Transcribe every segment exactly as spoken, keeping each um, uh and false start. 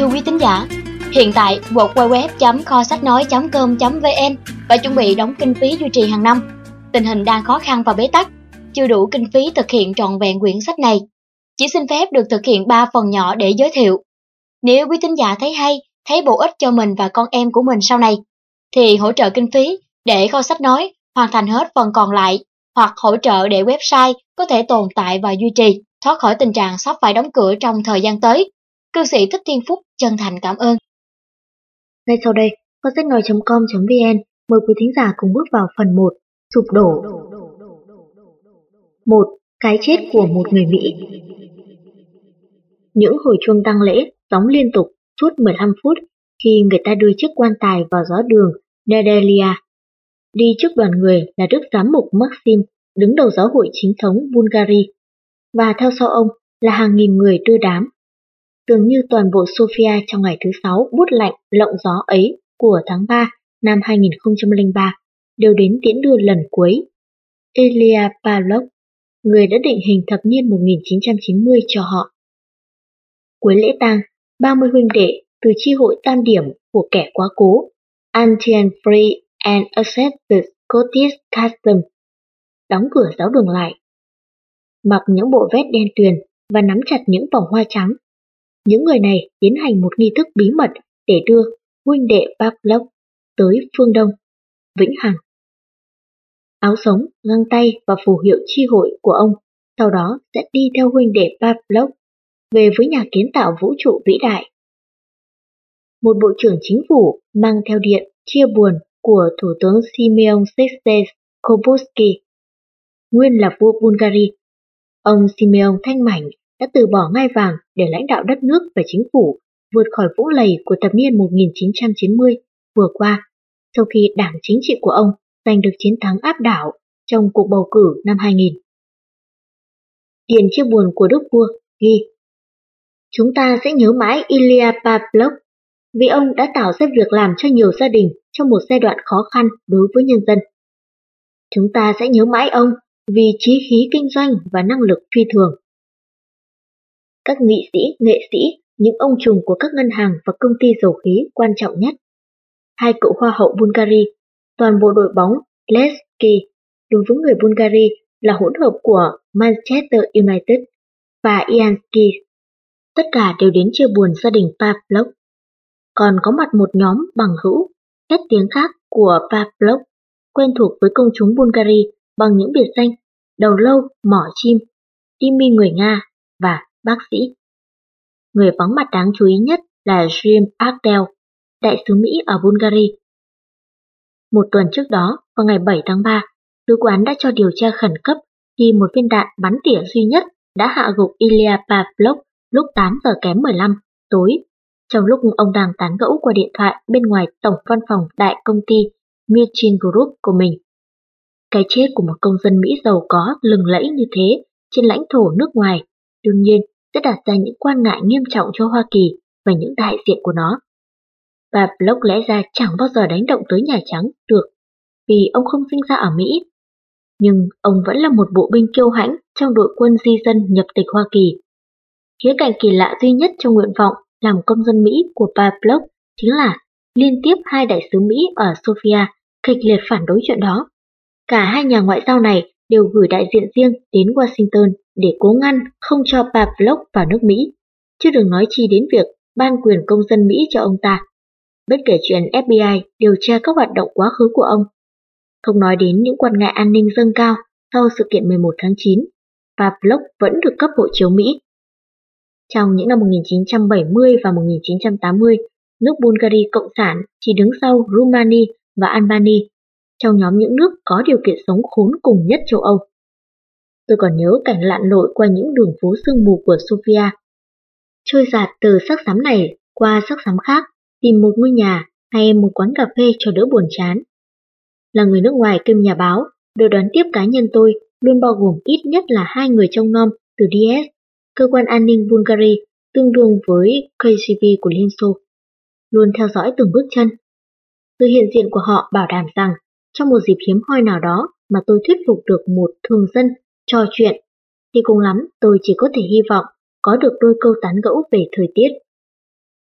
Thưa quý thính giả, hiện tại w w w chấm kho sách nói chấm com chấm v n phải chuẩn bị đóng kinh phí duy trì hàng năm. Tình hình đang khó khăn và bế tắc, chưa đủ kinh phí thực hiện trọn vẹn quyển sách này. Chỉ xin phép được thực hiện ba phần nhỏ để giới thiệu. Nếu quý thính giả thấy hay, thấy bổ ích cho mình và con em của mình sau này, thì hỗ trợ kinh phí để kho sách nói hoàn thành hết phần còn lại, hoặc hỗ trợ để website có thể tồn tại và duy trì, thoát khỏi tình trạng sắp phải đóng cửa trong thời gian tới. Cư sĩ Thích Thiên Phúc chân thành cảm ơn. Ngay sau đây, kho sách nói chấm com chấm v n mời quý thính giả cùng bước vào phần một, sụp đổ. một. Cái chết của một người Mỹ. Những hồi chuông tang lễ gióng liên tục suốt mười lăm phút khi người ta đưa chiếc quan tài vào gió đường Nedelia. Đi trước đoàn người là Đức Giám mục Maxim, đứng đầu giáo hội chính thống Bulgaria, và theo sau ông là hàng nghìn người đưa đám. Dường như toàn bộ Sofia trong ngày thứ sáu bút lạnh lộng gió ấy của tháng ba năm hai nghìn không trăm lẻ ba đều đến tiễn đưa lần cuối Ilya Pavlov, người đã định hình thập niên một nghìn chín trăm chín mươi cho họ. Cuối lễ tang, ba mươi huynh đệ từ chi hội tam điểm của kẻ quá cố, Antian Free and Accepted Scottish Custom, đóng cửa giáo đường lại. Mặc những bộ vest đen tuyền và nắm chặt những vòng hoa trắng, những người này tiến hành một nghi thức bí mật để đưa huynh đệ Pavlov tới phương Đông, vĩnh hằng. Áo sống, găng tay và phù hiệu chi hội của ông sau đó sẽ đi theo huynh đệ Pavlov về với nhà kiến tạo vũ trụ vĩ đại. Một bộ trưởng chính phủ mang theo điện chia buồn của Thủ tướng Simeon Sestes Kobusky, nguyên là vua Bulgaria. Ông Simeon thanh mảnh đã từ bỏ ngai vàng để lãnh đạo đất nước và chính phủ vượt khỏi vũng lầy của thập niên một nghìn chín trăm chín mươi vừa qua, sau khi đảng chính trị của ông giành được chiến thắng áp đảo trong cuộc bầu cử năm hai nghìn. Điện chia buồn của đức vua ghi: Chúng ta sẽ nhớ mãi Ilya Pavlov vì ông đã tạo ra việc làm cho nhiều gia đình trong một giai đoạn khó khăn đối với nhân dân. Chúng ta sẽ nhớ mãi ông vì chí khí kinh doanh và năng lực phi thường. Các nghị sĩ, nghệ sĩ, những ông trùm của các ngân hàng và công ty dầu khí quan trọng nhất. Hai cựu hoa hậu Bulgaria, toàn bộ đội bóng Levski đối với người Bulgaria là hỗn hợp của Manchester United và Iansky. Tất cả đều đến chia buồn gia đình Pavlov. Còn có mặt một nhóm bằng hữu, hết tiếng khác của Pavlov, quen thuộc với công chúng Bulgaria bằng những biệt danh đầu lâu, mỏ chim, Timmy người Nga và bác sĩ. Người vắng mặt đáng chú ý nhất là Jim Parkdale, đại sứ Mỹ ở Bulgaria. Một tuần trước đó, vào ngày bảy tháng ba, sứ quán đã cho điều tra khẩn cấp khi một viên đạn bắn tỉa duy nhất đã hạ gục Ilya Pavlov lúc tám giờ kém mười lăm tối, trong lúc ông đang tán gẫu qua điện thoại bên ngoài tổng văn phòng đại công ty Mirchin Group của mình. Cái chết của một công dân Mỹ giàu có lừng lẫy như thế trên lãnh thổ nước ngoài đương nhiên sẽ đặt ra những quan ngại nghiêm trọng cho Hoa Kỳ và những đại diện của nó. Pavlov lẽ ra chẳng bao giờ đánh động tới Nhà Trắng được vì ông không sinh ra ở Mỹ. Nhưng ông vẫn là một bộ binh kiêu hãnh trong đội quân di dân nhập tịch Hoa Kỳ. Khía cạnh kỳ lạ duy nhất trong nguyện vọng làm công dân Mỹ của Pavlov chính là liên tiếp hai đại sứ Mỹ ở Sofia kịch liệt phản đối chuyện đó. Cả hai nhà ngoại giao này đều gửi đại diện riêng đến Washington để cố ngăn không cho Pavlov vào nước Mỹ, chứ đừng nói chi đến việc ban quyền công dân Mỹ cho ông ta. Bất kể chuyện ép bê i điều tra các hoạt động quá khứ của ông, không nói đến những quan ngại an ninh dâng cao sau sự kiện mười một tháng chín, Pavlov vẫn được cấp hộ chiếu Mỹ. Trong những năm một nghìn chín trăm bảy mươi và một nghìn chín trăm tám mươi, nước Bulgaria Cộng sản chỉ đứng sau Rumani và Albania trong nhóm những nước có điều kiện sống khốn cùng nhất châu Âu. Tôi còn nhớ cảnh lặn lội qua những đường phố sương mù của Sofia, trôi dạt từ sắc xám này qua sắc xám khác, tìm một ngôi nhà hay một quán cà phê cho đỡ buồn chán. Là người nước ngoài kiêm nhà báo, đội đón tiếp cá nhân tôi luôn bao gồm ít nhất là hai người trông nom từ đê ét, cơ quan an ninh Bulgaria tương đương với ca giê bê của Liên Xô, luôn theo dõi từng bước chân. Sự hiện diện của họ bảo đảm rằng trong một dịp hiếm hoi nào đó mà tôi thuyết phục được một thường dân trò chuyện, thì cùng lắm tôi chỉ có thể hy vọng có được đôi câu tán gẫu về thời tiết.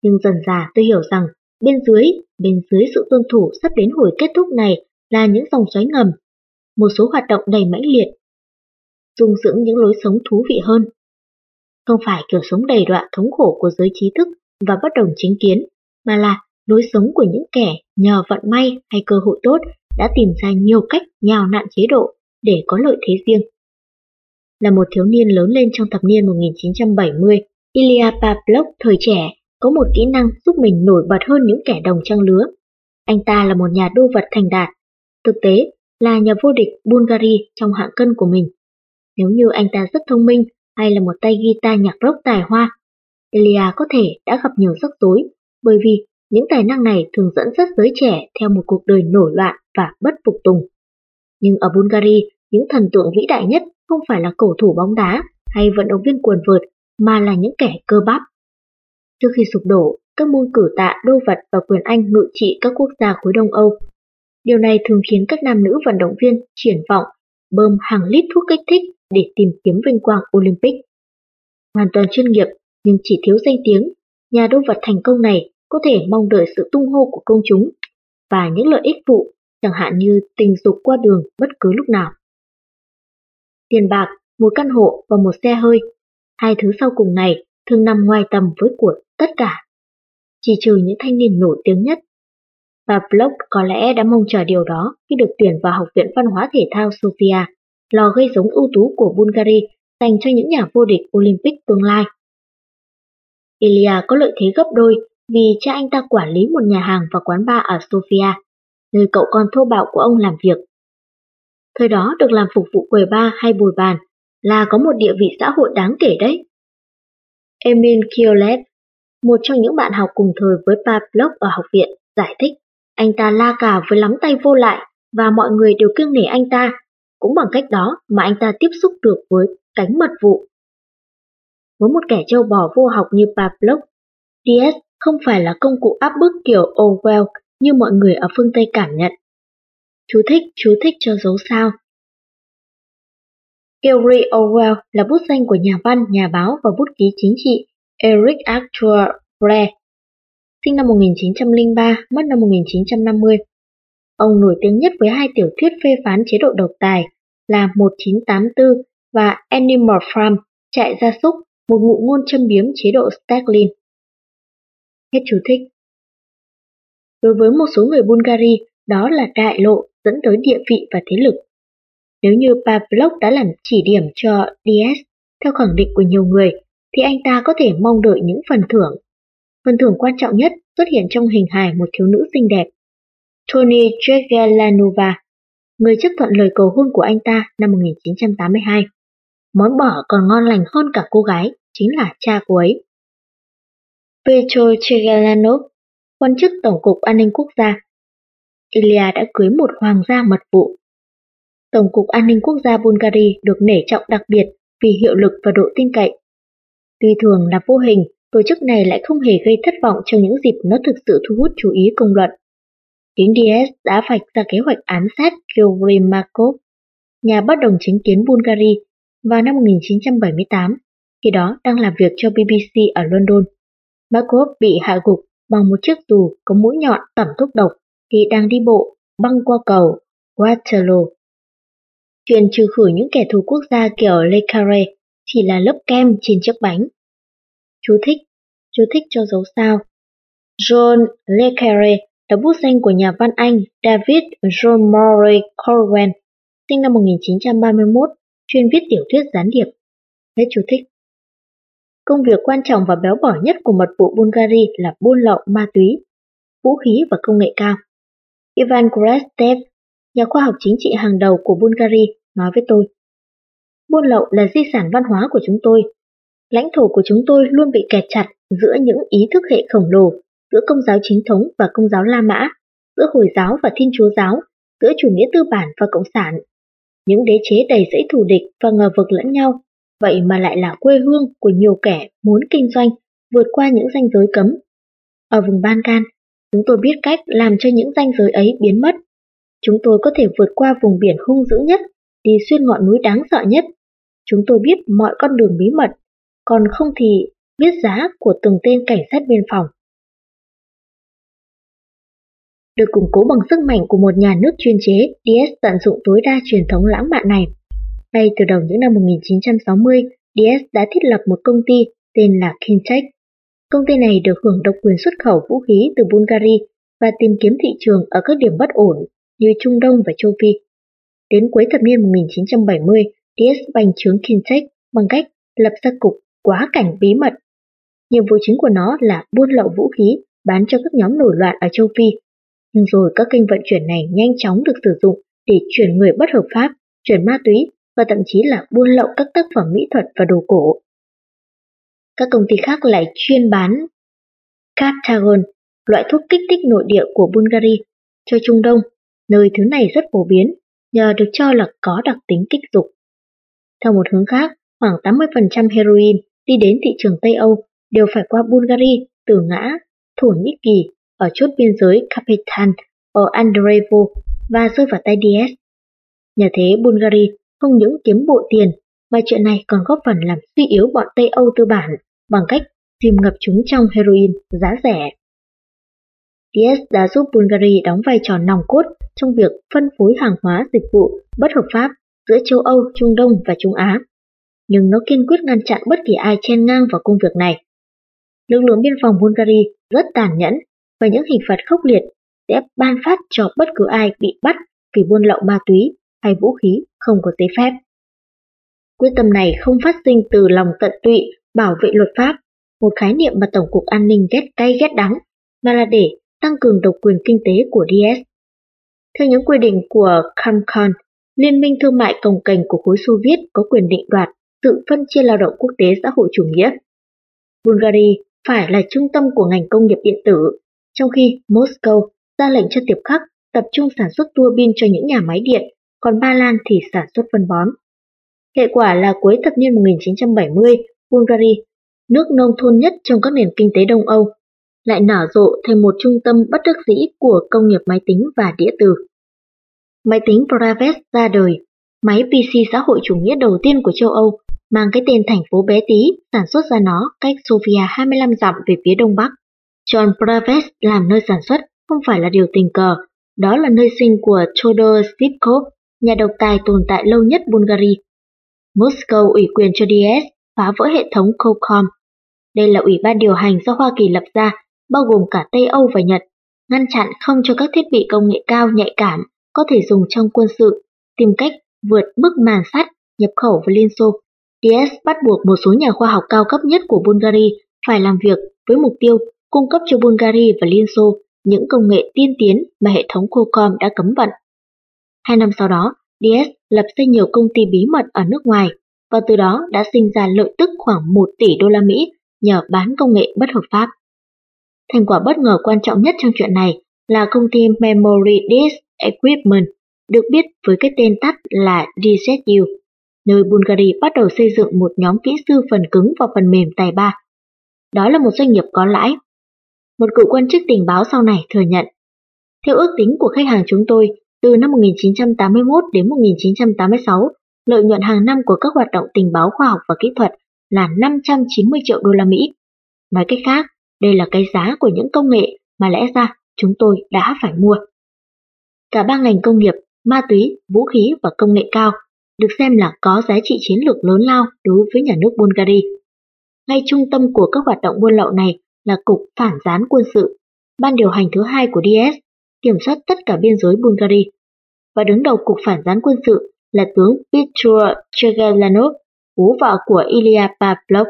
Nhưng dần dà tôi hiểu rằng bên dưới, bên dưới sự tuân thủ sắp đến hồi kết thúc này là những dòng xoáy ngầm, một số hoạt động đầy mãnh liệt, dung dưỡng những lối sống thú vị hơn. Không phải kiểu sống đầy đọa thống khổ của giới trí thức và bất đồng chính kiến, mà là lối sống của những kẻ nhờ vận may hay cơ hội tốt đã tìm ra nhiều cách nhào nặn chế độ để có lợi thế riêng. Là một thiếu niên lớn lên trong thập niên một nghìn chín trăm bảy mươi, Ilya Pavlov thời trẻ có một kỹ năng giúp mình nổi bật hơn những kẻ đồng trang lứa. Anh ta là một nhà đô vật thành đạt, thực tế là nhà vô địch Bulgaria trong hạng cân của mình. Nếu như anh ta rất thông minh hay là một tay guitar nhạc rock tài hoa, Ilya có thể đã gặp nhiều rắc rối, bởi vì những tài năng này thường dẫn dắt giới trẻ theo một cuộc đời nổi loạn và bất phục tùng. Nhưng ở Bulgaria, những thần tượng vĩ đại nhất không phải là cầu thủ bóng đá hay vận động viên quần vợt, mà là những kẻ cơ bắp. Trước khi sụp đổ, các môn cử tạ, đô vật và quyền Anh ngự trị các quốc gia khối Đông Âu. Điều này thường khiến các nam nữ vận động viên triển vọng bơm hàng lít thuốc kích thích để tìm kiếm vinh quang Olympic. Hoàn toàn chuyên nghiệp nhưng chỉ thiếu danh tiếng, nhà đô vật thành công này có thể mong đợi sự tung hô của công chúng và những lợi ích phụ, chẳng hạn như tình dục qua đường bất cứ lúc nào. Tiền bạc, một căn hộ và một xe hơi, hai thứ sau cùng này thường nằm ngoài tầm với của tất cả, chỉ trừ những thanh niên nổi tiếng nhất. Pavlov có lẽ đã mong chờ điều đó khi được tuyển vào Học viện Văn hóa Thể thao Sofia, lò gây giống ưu tú của Bulgaria dành cho những nhà vô địch Olympic tương lai. Ilya có lợi thế gấp đôi vì cha anh ta quản lý một nhà hàng và quán bar ở Sofia, nơi cậu con thô bạo của ông làm việc. Thời đó được làm phục vụ quầy bar hay bồi bàn là có một địa vị xã hội đáng kể đấy. Emil Kiolev, một trong những bạn học cùng thời với Pavlov ở học viện, giải thích anh ta la cà với lắm tay vô lại và mọi người đều kiêng nể anh ta, cũng bằng cách đó mà anh ta tiếp xúc được với cánh mật vụ. Với một kẻ trâu bò vô học như Pavlov, Diaz không phải là công cụ áp bức kiểu Orwell như mọi người ở phương Tây cảm nhận. Chú thích, chú thích cho dấu sao. George Orwell là bút danh của nhà văn, nhà báo và bút ký chính trị Eric Arthur Blair, sinh năm một nghìn chín trăm lẻ ba, mất năm một nghìn chín trăm năm mươi. Ông nổi tiếng nhất với hai tiểu thuyết phê phán chế độ độc tài là một nghìn chín trăm tám mươi tư và Animal Farm, trại gia súc, một ngụ ngôn châm biếm chế độ Stalin. Hết chú thích. Đối với một số người Bulgaria, đó là đại lộ dẫn tới địa vị và thế lực. Nếu như Pavlov đã làm chỉ điểm cho Diaz, theo khẳng định của nhiều người, thì anh ta có thể mong đợi những phần thưởng. Phần thưởng quan trọng nhất xuất hiện trong hình hài một thiếu nữ xinh đẹp, Tony Jegelanova, người chấp thuận lời cầu hôn của anh ta năm một nghìn chín trăm tám mươi hai. Món bò còn ngon lành hơn cả cô gái, chính là cha cô ấy. Petro Chegelanov, quan chức Tổng cục An ninh Quốc gia. Ilya đã cưới một hoàng gia mật vụ. Tổng cục An ninh Quốc gia Bulgaria được nể trọng đặc biệt vì hiệu lực và độ tin cậy. Tuy thường là vô hình, tổ chức này lại không hề gây thất vọng trong những dịp nó thực sự thu hút chú ý công luận. Chính Diaz đã vạch ra kế hoạch ám sát Georgy Markov, nhà bất đồng chính kiến Bulgaria, vào năm một nghìn chín trăm bảy mươi tám, khi đó đang làm việc cho bê bê xê ở London. Markov bị hạ gục bằng một chiếc dù có mũi nhọn tẩm thuốc độc khi đang đi bộ băng qua cầu Waterloo. Chuyện trừ khử những kẻ thù quốc gia kiểu Le Carré chỉ là lớp kem trên chiếc bánh. Chú thích, chú thích cho dấu sao. John Le Carré là bút danh của nhà văn Anh David John Murray Cornwell, sinh năm một nghìn chín trăm ba mươi mốt, chuyên viết tiểu thuyết gián điệp. Hết chú thích. Công việc quan trọng và béo bở nhất của mật vụ Bulgaria là buôn lậu ma túy, vũ khí và công nghệ cao. Ivan Krastev, nhà khoa học chính trị hàng đầu của Bulgaria, nói với tôi: buôn lậu là di sản văn hóa của chúng tôi. Lãnh thổ của chúng tôi luôn bị kẹt chặt giữa những ý thức hệ khổng lồ, giữa Công giáo chính thống và Công giáo La Mã, giữa Hồi giáo và Thiên Chúa giáo, giữa chủ nghĩa tư bản và cộng sản. Những đế chế đầy rẫy thù địch và ngờ vực lẫn nhau, vậy mà lại là quê hương của nhiều kẻ muốn kinh doanh vượt qua những ranh giới cấm. Ở vùng Balkan, chúng tôi biết cách làm cho những ranh giới ấy biến mất. Chúng tôi có thể vượt qua vùng biển hung dữ nhất, đi xuyên ngọn núi đáng sợ nhất. Chúng tôi biết mọi con đường bí mật, còn không thì biết giá của từng tên cảnh sát biên phòng. Được củng cố bằng sức mạnh của một nhà nước chuyên chế, đê ét tận dụng tối đa truyền thống lãng mạn này. Ngay từ đầu những năm một nghìn chín trăm sáu mươi, đê ét đã thiết lập một công ty tên là Kintec. Công ty này được hưởng độc quyền xuất khẩu vũ khí từ Bulgaria và tìm kiếm thị trường ở các điểm bất ổn như Trung Đông và châu Phi. Đến cuối thập niên một nghìn chín trăm bảy mươi, đê ét bành trướng Kintec bằng cách lập ra cục quá cảnh bí mật. Nhiệm vụ chính của nó là buôn lậu vũ khí bán cho các nhóm nổi loạn ở châu Phi. Nhưng rồi các kênh vận chuyển này nhanh chóng được sử dụng để chuyển người bất hợp pháp, chuyển ma túy và thậm chí là buôn lậu các tác phẩm mỹ thuật và đồ cổ. Các công ty khác lại chuyên bán Captagon, loại thuốc kích thích nội địa của Bulgaria, cho Trung Đông, nơi thứ này rất phổ biến nhờ được cho là có đặc tính kích dục. Theo một hướng khác, khoảng tám mươi phần trăm heroin đi đến thị trường Tây Âu đều phải qua Bulgaria từ ngã Thổ Nhĩ Kỳ ở chốt biên giới Kapitan ở Andreevo và rơi vào tay đê ét. Nhờ thế Bulgaria không những kiếm bộ tiền mà chuyện này còn góp phần làm suy yếu bọn Tây Âu tư bản bằng cách chìm ngập chúng trong heroin giá rẻ. đê ét đã giúp Bulgaria đóng vai trò nòng cốt trong việc phân phối hàng hóa dịch vụ bất hợp pháp giữa châu Âu, Trung Đông và Trung Á. Nhưng nó kiên quyết ngăn chặn bất kỳ ai chen ngang vào công việc này. Lực lượng biên phòng Bulgaria rất tàn nhẫn và những hình phạt khốc liệt sẽ ban phát cho bất cứ ai bị bắt vì buôn lậu ma túy hay vũ khí không có giấy phép. Quyết tâm này không phát sinh từ lòng tận tụy bảo vệ luật pháp, một khái niệm mà Tổng cục An ninh ghét cay ghét đắng, mà là để tăng cường độc quyền kinh tế của đê ét. Theo những quy định của Comecon, Liên minh thương mại cồng kềnh của khối Xô Viết có quyền định đoạt sự phân chia lao động quốc tế xã hội chủ nghĩa. Bulgaria phải là trung tâm của ngành công nghiệp điện tử, trong khi Moscow ra lệnh cho Tiệp Khắc tập trung sản xuất tua bin cho những nhà máy điện, còn Ba Lan thì sản xuất phân bón. Hệ quả là cuối thập niên một nghìn chín trăm bảy mươi, Bulgaria, nước nông thôn nhất trong các nền kinh tế Đông Âu, lại nở rộ thành một trung tâm bất đắc dĩ của công nghiệp máy tính và đĩa từ. Máy tính Bravest ra đời, máy pê xê xã hội chủ nghĩa đầu tiên của châu Âu, mang cái tên thành phố bé tí sản xuất ra nó cách Sofia hai mươi lăm dặm về phía đông bắc. Chọn Bravest làm nơi sản xuất không phải là điều tình cờ, đó là nơi sinh của Todor Sivkov, nhà độc tài tồn tại lâu nhất Bulgaria. Moscow ủy quyền cho đê ét phá vỡ hệ thống COCOM. Đây là ủy ban điều hành do Hoa Kỳ lập ra, bao gồm cả Tây Âu và Nhật, ngăn chặn không cho các thiết bị công nghệ cao nhạy cảm có thể dùng trong quân sự, tìm cách vượt bức màn sắt nhập khẩu vào Liên Xô. đê ét bắt buộc một số nhà khoa học cao cấp nhất của Bulgaria phải làm việc với mục tiêu cung cấp cho Bulgaria và Liên Xô những công nghệ tiên tiến mà hệ thống COCOM đã cấm vận. Hai năm sau đó, đê ét lập ra nhiều công ty bí mật ở nước ngoài và từ đó đã sinh ra lợi tức khoảng một tỷ đô la Mỹ nhờ bán công nghệ bất hợp pháp. Thành quả bất ngờ quan trọng nhất trong chuyện này là công ty Memory Disk Equipment, được biết với cái tên tắt là đê zét u, nơi Bulgaria bắt đầu xây dựng một nhóm kỹ sư phần cứng và phần mềm tài ba. Đó là một doanh nghiệp có lãi. Một cựu quan chức tình báo sau này thừa nhận, theo ước tính của khách hàng chúng tôi, từ năm một nghìn chín trăm tám mươi mốt đến một nghìn chín trăm tám mươi sáu, lợi nhuận hàng năm của các hoạt động tình báo khoa học và kỹ thuật là năm trăm chín mươi triệu đô la Mỹ. Nói cách khác, đây là cái giá của những công nghệ mà lẽ ra chúng tôi đã phải mua. Cả ba ngành công nghiệp, ma túy, vũ khí và công nghệ cao được xem là có giá trị chiến lược lớn lao đối với nhà nước Bulgaria. Ngay trung tâm của các hoạt động buôn lậu này là Cục Phản gián quân sự, ban điều hành thứ hai của đê ét, kiểm soát tất cả biên giới Bulgaria. Và đứng đầu Cục Phản gián quân sự là tướng Petro Chegelanov, bố vợ của Ilya Pavlov.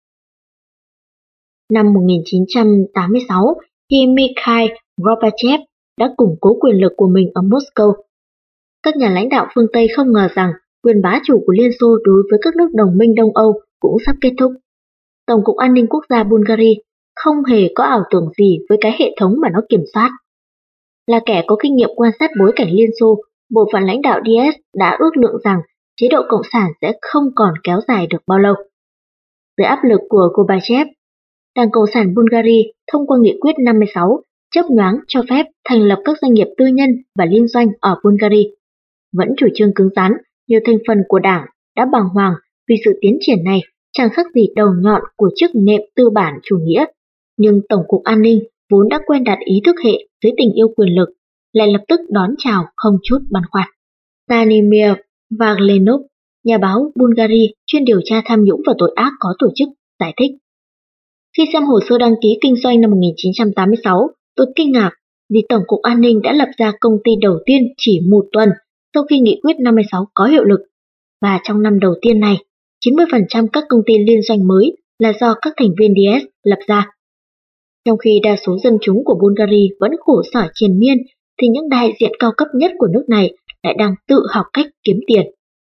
Năm một nghìn chín trăm tám mươi sáu, khi Mikhail Gorbachev đã củng cố quyền lực của mình ở Moscow, các nhà lãnh đạo phương Tây không ngờ rằng quyền bá chủ của Liên Xô đối với các nước đồng minh Đông Âu cũng sắp kết thúc. Tổng cục An ninh Quốc gia Bulgaria không hề có ảo tưởng gì với cái hệ thống mà nó kiểm soát. Là kẻ có kinh nghiệm quan sát bối cảnh Liên Xô, bộ phận lãnh đạo đê ét đã ước lượng rằng chế độ cộng sản sẽ không còn kéo dài được bao lâu. Dưới áp lực của Gorbachev, Đảng Cộng sản Bulgaria thông qua nghị quyết năm mươi sáu chớp nhoáng cho phép thành lập các doanh nghiệp tư nhân và liên doanh ở Bulgaria. Vẫn chủ trương cứng rắn, nhiều thành phần của đảng đã bàng hoàng vì sự tiến triển này chẳng khác gì đầu nhọn của chiếc nệm tư bản chủ nghĩa, nhưng Tổng cục An ninh vốn đã quen đặt ý thức hệ dưới tình yêu quyền lực, lại lập tức đón chào không chút băn khoăn. Stanimir Vaglenov, nhà báo Bulgaria chuyên điều tra tham nhũng và tội ác có tổ chức, giải thích. Khi xem hồ sơ đăng ký kinh doanh năm một nghìn chín trăm tám mươi sáu, tôi kinh ngạc vì Tổng cục An ninh đã lập ra công ty đầu tiên chỉ một tuần sau khi nghị quyết năm mươi sáu có hiệu lực. Và trong năm đầu tiên này, chín mươi phần trăm các công ty liên doanh mới là do các thành viên đê ét lập ra. Trong khi đa số dân chúng của Bulgaria vẫn khổ sở triền miên, thì những đại diện cao cấp nhất của nước này lại đang tự học cách kiếm tiền.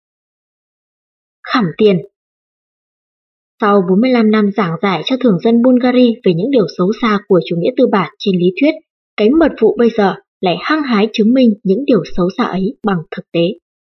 Khảm tiền. Sau bốn mươi lăm năm giảng giải cho thường dân Bulgaria về những điều xấu xa của chủ nghĩa tư bản trên lý thuyết, cái mật vụ bây giờ lại hăng hái chứng minh những điều xấu xa ấy bằng thực tế.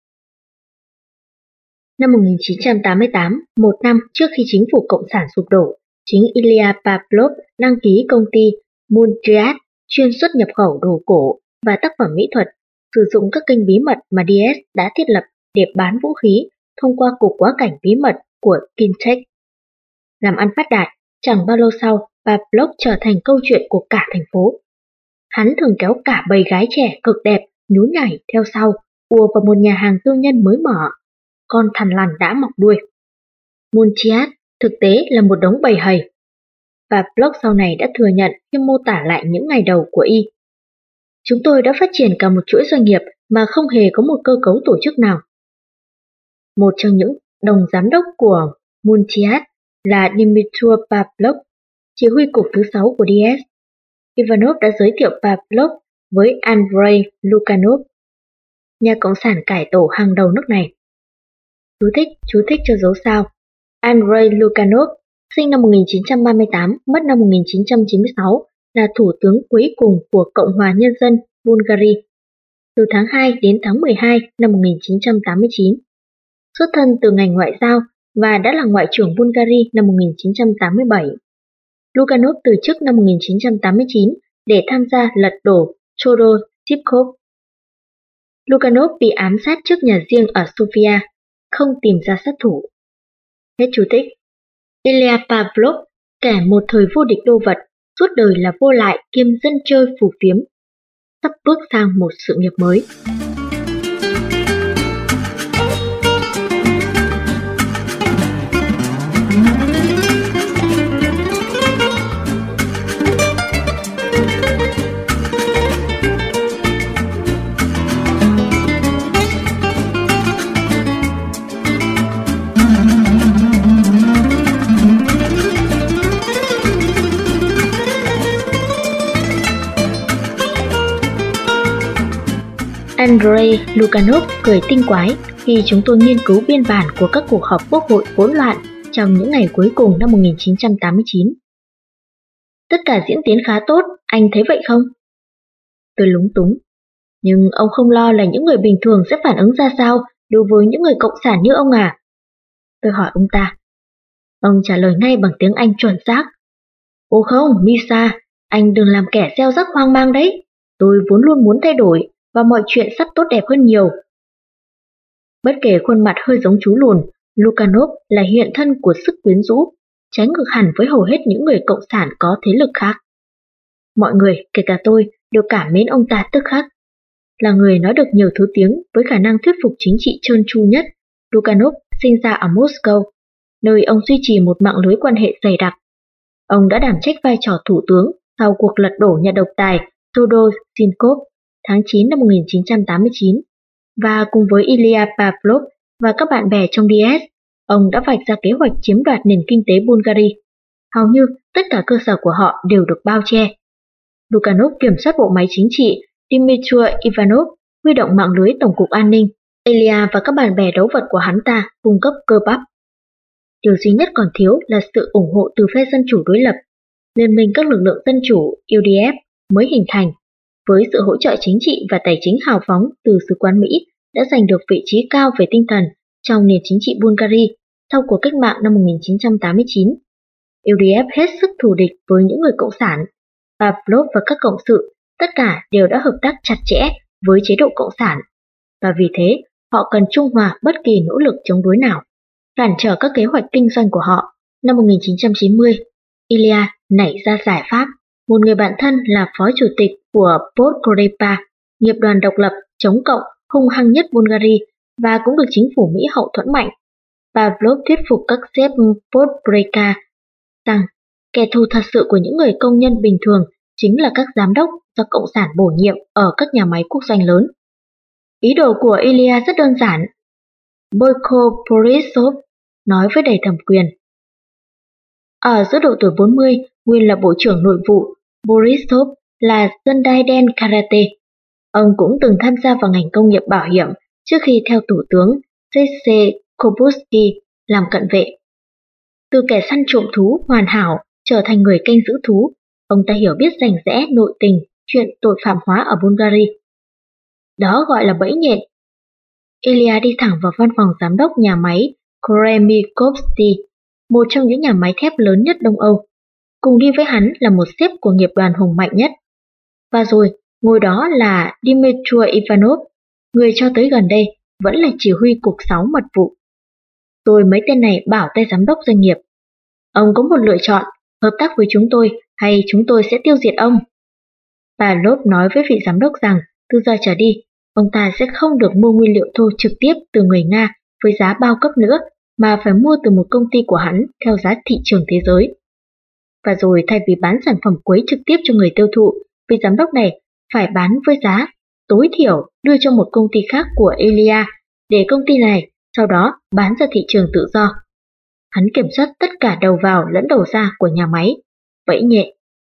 Năm một nghìn chín trăm tám mươi tám, một năm trước khi chính phủ Cộng sản sụp đổ, chính Ilya Pavlov đăng ký công ty Muntriad chuyên xuất nhập khẩu đồ cổ và tác phẩm mỹ thuật, sử dụng các kênh bí mật mà đê ét đã thiết lập để bán vũ khí thông qua cục quá cảnh bí mật của Kintech. Làm ăn phát đạt, chẳng bao lâu sau, Pavlov trở thành câu chuyện của cả thành phố. Hắn thường kéo cả bầy gái trẻ cực đẹp, nhún nhảy theo sau, ùa vào một nhà hàng tư nhân mới mở. Con thằn lằn đã mọc đuôi. Munchiat thực tế là một đống bầy hầy. Pavlov sau này đã thừa nhận khi mô tả lại những ngày đầu của y. Chúng tôi đã phát triển cả một chuỗi doanh nghiệp mà không hề có một cơ cấu tổ chức nào. Một trong những đồng giám đốc của Munchiat là Dmitry Pavlov, chỉ huy cục thứ sáu của đê ét. Ivanov đã giới thiệu Pavlov với Andrei Lukyanov, nhà cộng sản cải tổ hàng đầu nước này. Chú thích, chú thích cho dấu sao. Andrei Lukyanov, sinh năm một nghìn chín trăm ba mươi tám, mất năm một nghìn chín trăm chín mươi sáu, là thủ tướng cuối cùng của Cộng hòa Nhân dân Bulgaria, từ tháng hai đến tháng mười hai năm một nghìn chín trăm tám mươi chín. Xuất thân từ ngành ngoại giao và đã là ngoại trưởng Bulgaria năm một nghìn chín trăm tám mươi bảy. Lukyanov từ chức năm một nghìn chín trăm tám mươi chín để tham gia lật đổ Fyodor Zhivkov. Lukyanov bị ám sát trước nhà riêng ở Sofia, không tìm ra sát thủ. Hết chú thích. Ilya Pavlov, kẻ một thời vô địch đô vật, suốt đời là vô lại kiêm dân chơi phù phiếm, sắp bước sang một sự nghiệp mới. Andrei Lukyanov cười tinh quái khi chúng tôi nghiên cứu biên bản của các cuộc họp quốc hội hỗn loạn trong những ngày cuối cùng năm một nghìn chín trăm tám mươi chín. Tất cả diễn tiến khá tốt, anh thấy vậy không? Tôi lúng túng. Nhưng ông không lo là những người bình thường sẽ phản ứng ra sao đối với những người cộng sản như ông à? Tôi hỏi ông ta. Ông trả lời ngay bằng tiếng Anh chuẩn xác. Ô không, Misa, anh đừng làm kẻ gieo rắc hoang mang đấy. Tôi vốn luôn muốn thay đổi và mọi chuyện sắp tốt đẹp hơn nhiều. Bất kể khuôn mặt hơi giống chú lùn, Lukyanov là hiện thân của sức quyến rũ, trái ngược hẳn với hầu hết những người cộng sản có thế lực khác. Mọi người, kể cả tôi, đều cảm mến ông ta tức khắc. Là người nói được nhiều thứ tiếng với khả năng thuyết phục chính trị trơn tru nhất, Lukyanov sinh ra ở Moscow, nơi ông duy trì một mạng lưới quan hệ dày đặc. Ông đã đảm trách vai trò thủ tướng sau cuộc lật đổ nhà độc tài Fyodor Zhivkov tháng chín năm một nghìn chín trăm tám mươi chín, và cùng với Ilya Pavlov và các bạn bè trong đê ét, ông đã vạch ra kế hoạch chiếm đoạt nền kinh tế Bulgaria. Hầu như tất cả cơ sở của họ đều được bao che. Lukyanov kiểm soát bộ máy chính trị, Dmitry Ivanov huy động mạng lưới tổng cục an ninh, Ilya và các bạn bè đấu vật của hắn ta cung cấp cơ bắp. Điều duy nhất còn thiếu là sự ủng hộ từ phe dân chủ đối lập. Liên minh các lực lượng dân chủ U D F mới hình thành, với sự hỗ trợ chính trị và tài chính hào phóng từ sứ quán Mỹ, đã giành được vị trí cao về tinh thần trong nền chính trị Bulgaria sau cuộc cách mạng năm một nghìn chín trăm tám mươi chín. U D F hết sức thù địch với những người cộng sản. Pavlov và các cộng sự tất cả đều đã hợp tác chặt chẽ với chế độ cộng sản, và vì thế họ cần trung hòa bất kỳ nỗ lực chống đối nào, cản trở các kế hoạch kinh doanh của họ. Năm một nghìn chín trăm chín mươi, Ilya nảy ra giải pháp một người bạn thân là phó chủ tịch của Podgorica, nghiệp đoàn độc lập chống cộng hung hăng nhất Bulgaria và cũng được chính phủ Mỹ hậu thuẫn mạnh. Pavlov thuyết phục các sếp Podgorica rằng kẻ thù thật sự của những người công nhân bình thường chính là các giám đốc do Cộng sản bổ nhiệm ở các nhà máy quốc doanh lớn. Ý đồ của Ilya rất đơn giản. Boyko Borisov nói với đầy thẩm quyền. Ở giữa độ tuổi bốn mươi, nguyên là Bộ trưởng Nội vụ, Borisov là dân đai đen karate. Ông cũng từng tham gia vào ngành công nghiệp bảo hiểm trước khi theo Thủ tướng Sergei Kobutsky làm cận vệ. Từ kẻ săn trộm thú hoàn hảo trở thành người canh giữ thú, ông ta hiểu biết rành rẽ nội tình chuyện tội phạm hóa ở Bulgaria. Đó gọi là bẫy nhện. Ilya đi thẳng vào văn phòng giám đốc nhà máy Kremnikovsky, một trong những nhà máy thép lớn nhất Đông Âu. Cùng đi với hắn là một sếp của nghiệp đoàn hùng mạnh nhất. Và rồi, ngồi đó là Dmitry Ivanov, người cho tới gần đây vẫn là chỉ huy cục sáu mật vụ. Rồi mấy tên này bảo tay giám đốc doanh nghiệp. Ông có một lựa chọn, hợp tác với chúng tôi hay chúng tôi sẽ tiêu diệt ông. Pavlov nói với vị giám đốc rằng từ giờ trở đi, ông ta sẽ không được mua nguyên liệu thô trực tiếp từ người Nga với giá bao cấp nữa, mà phải mua từ một công ty của hắn theo giá thị trường thế giới. Và rồi thay vì bán sản phẩm quấy trực tiếp cho người tiêu thụ, vị giám đốc này phải bán với giá tối thiểu đưa cho một công ty khác của Ilya, để công ty này sau đó bán ra thị trường tự do. Hắn kiểm soát tất cả đầu vào lẫn đầu ra của nhà máy. Bẫy nhện.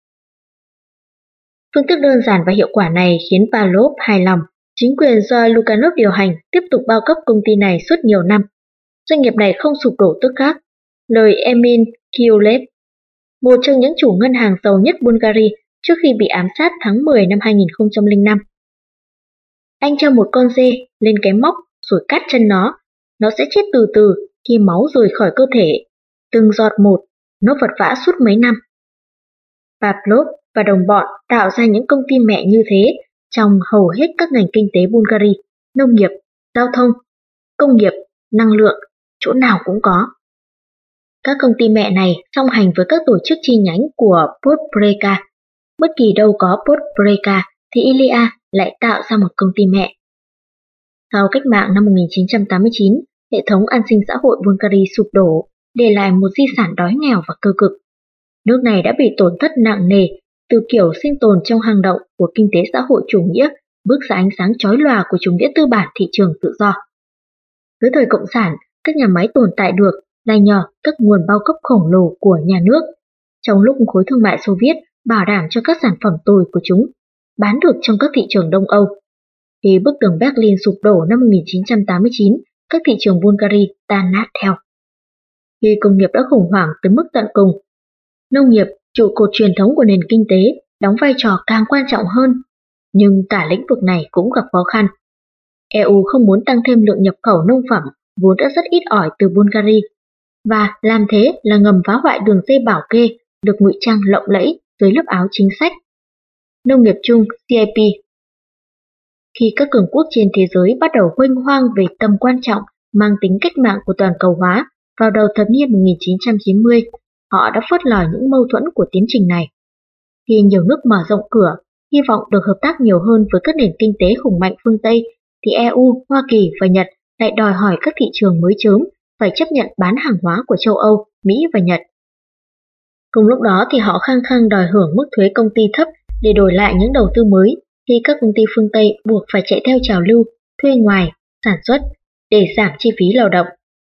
Phương thức đơn giản và hiệu quả này khiến Pavlov hài lòng. Chính quyền do Lukyanov điều hành tiếp tục bao cấp công ty này suốt nhiều năm. Doanh nghiệp này không sụp đổ tức khắc. Lời Emil Kyulev, một trong những chủ ngân hàng giàu nhất Bulgaria trước khi bị ám sát tháng mười năm hai nghìn không trăm lẻ năm. Anh cho một con dê lên cái móc rồi cắt chân nó. Nó sẽ chết từ từ khi máu rời khỏi cơ thể. Từng giọt một, nó vật vã suốt mấy năm. Pavlov và đồng bọn tạo ra những công ty mẹ như thế trong hầu hết các ngành kinh tế Bulgaria, nông nghiệp, giao thông, công nghiệp, năng lượng, chỗ nào cũng có. Các công ty mẹ này song hành với các tổ chức chi nhánh của Podgorica. Bất kỳ đâu có Podgorica thì Ilya lại tạo ra một công ty mẹ. Sau cách mạng năm một nghìn chín trăm tám mươi chín, hệ thống an sinh xã hội Bulgaria sụp đổ, để lại một di sản đói nghèo và cơ cực. Nước này đã bị tổn thất nặng nề từ kiểu sinh tồn trong hang động của kinh tế xã hội chủ nghĩa bước ra ánh sáng chói lòa của chủ nghĩa tư bản thị trường tự do. Dưới thời Cộng sản, các nhà máy tồn tại được là nhờ các nguồn bao cấp khổng lồ của nhà nước, trong lúc khối thương mại Xô Viết bảo đảm cho các sản phẩm tồi của chúng bán được trong các thị trường Đông Âu. Khi bức tường Berlin sụp đổ năm một nghìn chín trăm tám mươi chín, các thị trường Bulgaria tan nát theo. Khi công nghiệp đã khủng hoảng tới mức tận cùng, nông nghiệp, trụ cột truyền thống của nền kinh tế, đóng vai trò càng quan trọng hơn. Nhưng cả lĩnh vực này cũng gặp khó khăn. e u không muốn tăng thêm lượng nhập khẩu nông phẩm vốn đã rất ít ỏi từ Bulgaria, và làm thế là ngầm phá hoại đường dây bảo kê được ngụy trang lộng lẫy dưới lớp áo chính sách. Nông nghiệp chung C I P. Khi các cường quốc trên thế giới bắt đầu huênh hoang về tầm quan trọng mang tính cách mạng của toàn cầu hóa vào đầu thập niên một nghìn chín trăm chín mươi, họ đã phớt lờ những mâu thuẫn của tiến trình này. Khi nhiều nước mở rộng cửa, hy vọng được hợp tác nhiều hơn với các nền kinh tế hùng mạnh phương Tây, thì e u, Hoa Kỳ và Nhật lại đòi hỏi các thị trường mới chớm phải chấp nhận bán hàng hóa của châu Âu, Mỹ và Nhật. Cùng lúc đó thì họ khăng khăng đòi hưởng mức thuế công ty thấp để đổi lại những đầu tư mới, khi các công ty phương Tây buộc phải chạy theo trào lưu, thuê ngoài, sản xuất để giảm chi phí lao động.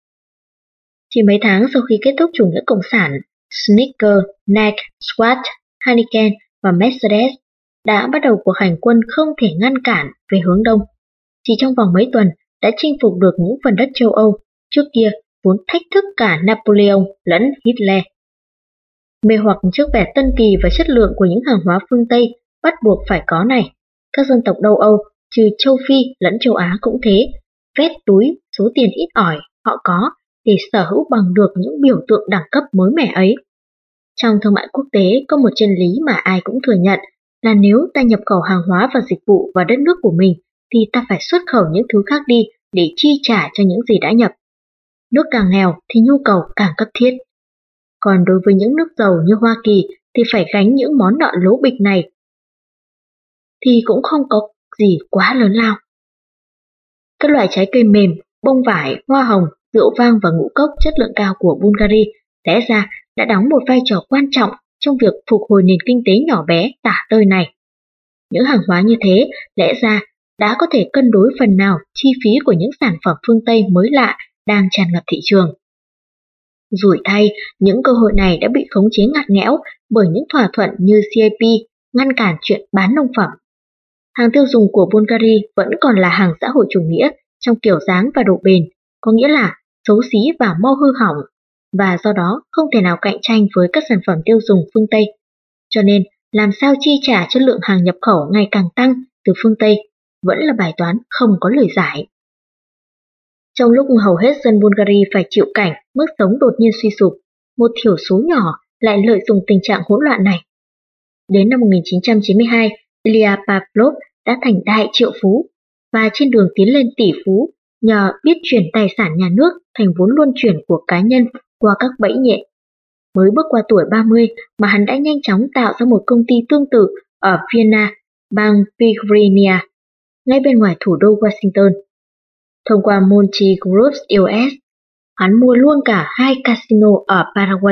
Chỉ mấy tháng sau khi kết thúc chủ nghĩa cộng sản, Snickers, Nike, Swatch, Heineken và Mercedes đã bắt đầu cuộc hành quân không thể ngăn cản về hướng đông. Chỉ trong vòng mấy tuần đã chinh phục được những phần đất châu Âu trước kia vốn thách thức cả Napoleon lẫn Hitler. Mê hoặc trước vẻ tân kỳ và chất lượng của những hàng hóa phương Tây bắt buộc phải có này, các dân tộc Đông Âu trừ châu Phi lẫn châu Á cũng thế, vét túi số tiền ít ỏi họ có để sở hữu bằng được những biểu tượng đẳng cấp mới mẻ ấy. Trong thương mại quốc tế có một chân lý mà ai cũng thừa nhận là nếu ta nhập khẩu hàng hóa và dịch vụ vào đất nước của mình thì ta phải xuất khẩu những thứ khác đi để chi trả cho những gì đã nhập. Nước càng nghèo thì nhu cầu càng cấp thiết. Còn đối với những nước giàu như Hoa Kỳ thì phải gánh những món nợ lố bịch này thì cũng không có gì quá lớn lao. Các loại trái cây mềm, bông vải, hoa hồng, rượu vang và ngũ cốc chất lượng cao của Bulgaria lẽ ra đã đóng một vai trò quan trọng trong việc phục hồi nền kinh tế nhỏ bé tả tơi này. Những hàng hóa như thế lẽ ra đã có thể cân đối phần nào chi phí của những sản phẩm phương Tây mới lạ đang tràn ngập thị trường. Rủi thay, những cơ hội này đã bị khống chế ngặt nghẽo bởi những thỏa thuận như C I P ngăn cản chuyện bán nông phẩm. Hàng tiêu dùng của Bulgaria vẫn còn là hàng xã hội chủ nghĩa trong kiểu dáng và độ bền, có nghĩa là xấu xí và mau hư hỏng, và do đó không thể nào cạnh tranh với các sản phẩm tiêu dùng phương Tây. Cho nên, làm sao chi trả cho lượng hàng nhập khẩu ngày càng tăng từ phương Tây vẫn là bài toán không có lời giải. Trong lúc hầu hết dân Bulgaria phải chịu cảnh mức sống đột nhiên suy sụp, một thiểu số nhỏ lại lợi dụng tình trạng hỗn loạn này. Đến năm một nghìn chín trăm chín mươi hai, Ilya Pavlov đã thành đại triệu phú và trên đường tiến lên tỷ phú nhờ biết chuyển tài sản nhà nước thành vốn luân chuyển của cá nhân qua các bẫy nhện. Mới bước qua tuổi ba mươi mà hắn đã nhanh chóng tạo ra một công ty tương tự ở Vienna, bang Virginia, ngay bên ngoài thủ đô Washington. Thông qua Monty Group u ét, hắn mua luôn cả hai casino ở Paraguay.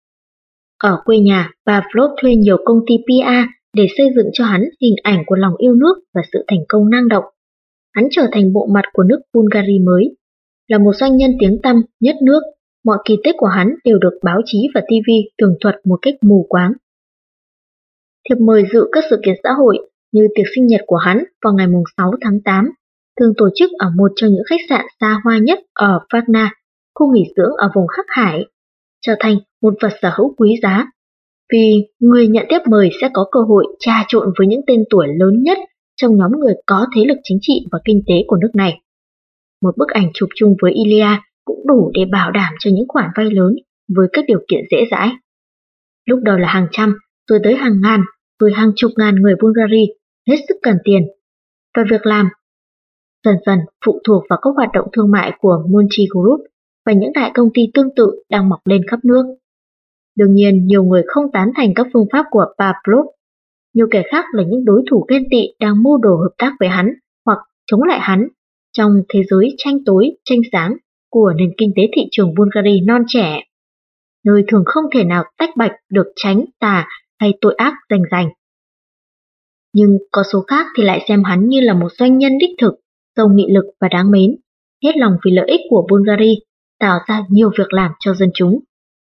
Ở quê nhà, Pavlov thuê nhiều công ty pê e để xây dựng cho hắn hình ảnh của lòng yêu nước và sự thành công năng động. Hắn trở thành bộ mặt của nước Bulgaria mới. Là một doanh nhân tiếng tăm nhất nước, mọi kỳ tích của hắn đều được báo chí và ti vi tường thuật một cách mù quáng. Thiệp mời dự các sự kiện xã hội như tiệc sinh nhật của hắn vào ngày sáu tháng tám, thường tổ chức ở một trong những khách sạn xa hoa nhất ở Varna, khu nghỉ dưỡng ở vùng Hắc Hải, trở thành một vật sở hữu quý giá. Vì người nhận tiếp mời sẽ có cơ hội trà trộn với những tên tuổi lớn nhất trong nhóm người có thế lực chính trị và kinh tế của nước này. Một bức ảnh chụp chung với Ilya cũng đủ để bảo đảm cho những khoản vay lớn với các điều kiện dễ dãi. Lúc đầu là hàng trăm, rồi tới hàng ngàn, rồi hàng chục ngàn người Bulgaria hết sức cần tiền. Và việc làm dần dần phụ thuộc vào các hoạt động thương mại của Monty Group và những đại công ty tương tự đang mọc lên khắp nước. Đương nhiên, nhiều người không tán thành các phương pháp của Pavlov. Nhiều kẻ khác là những đối thủ ghen tị đang mưu đồ hợp tác với hắn hoặc chống lại hắn trong thế giới tranh tối, tranh sáng của nền kinh tế thị trường Bulgaria non trẻ, nơi thường không thể nào tách bạch được chánh, tà hay tội ác rành rành. Nhưng có số khác thì lại xem hắn như là một doanh nhân đích thực, giàu nghị lực và đáng mến, hết lòng vì lợi ích của Bulgaria, tạo ra nhiều việc làm cho dân chúng.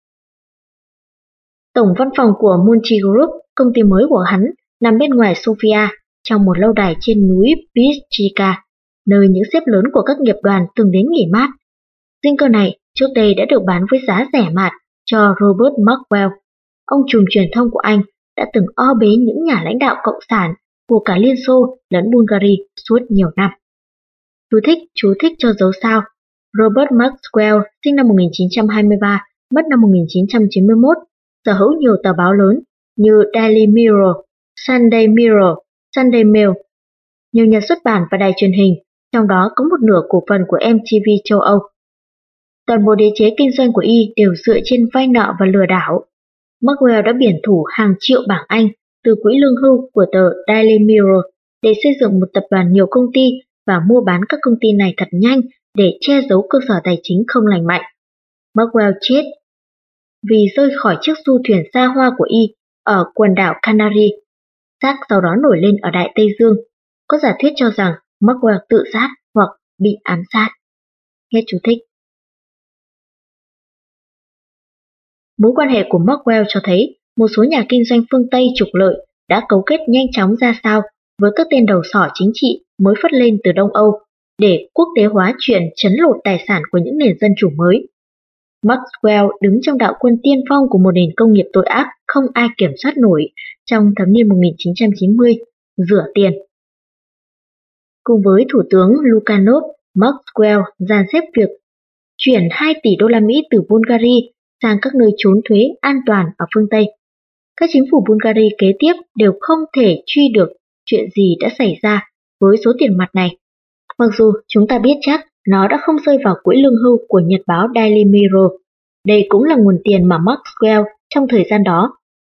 Tổng văn phòng của Monty Group, công ty mới của hắn, nằm bên ngoài Sofia, trong một lâu đài trên núi Bistrica, nơi những sếp lớn của các nghiệp đoàn từng đến nghỉ mát. Dinh cơ này trước đây đã được bán với giá rẻ mạt cho Robert Maxwell. Ông trùm truyền thông của Anh đã từng o bế những nhà lãnh đạo cộng sản của cả Liên Xô lẫn Bulgaria suốt nhiều năm. Chú thích, chú thích cho dấu sao. Robert Maxwell sinh năm một nghìn chín trăm hai mươi ba, mất năm một nghìn chín trăm chín mươi mốt, sở hữu nhiều tờ báo lớn như Daily Mirror, Sunday Mirror, Sunday Mail, nhiều nhà xuất bản và đài truyền hình, trong đó có một nửa cổ phần của em tê vê châu Âu. Toàn bộ đế chế kinh doanh của y đều dựa trên vay nợ và lừa đảo. Maxwell đã biển thủ hàng triệu bảng Anh từ quỹ lương hưu của tờ Daily Mirror để xây dựng một tập đoàn nhiều công ty và mua bán các công ty này thật nhanh để che giấu cơ sở tài chính không lành mạnh. Maxwell chết vì rơi khỏi chiếc du thuyền xa hoa của y ở quần đảo Canary. Xác sau đó nổi lên ở Đại Tây Dương. Có giả thuyết cho rằng Maxwell tự sát hoặc bị ám sát. Hết chú thích. Mối quan hệ của Maxwell cho thấy một số nhà kinh doanh phương Tây trục lợi đã cấu kết nhanh chóng ra sao với các tên đầu sỏ chính trị mới phất lên từ Đông Âu để quốc tế hóa chuyện chấn lột tài sản của những nền dân chủ mới. Maxwell đứng trong đạo quân tiên phong của một nền công nghiệp tội ác không ai kiểm soát nổi trong thập niên một nghìn chín trăm chín mươi, rửa tiền. Cùng với Thủ tướng Lukyanov, Maxwell dàn xếp việc chuyển hai tỷ đô la Mỹ từ Bulgaria sang các nơi trốn thuế an toàn ở phương Tây. Các chính phủ Bulgaria kế tiếp đều không thể truy được chuyện gì đã xảy ra với số tiền mặt này. Mặc dù chúng ta biết chắc nó đã không rơi vào quỹ lương hưu của nhật báo Daily Mirror. Đây cũng là nguồn tiền mà Maxwell trong thời gian đó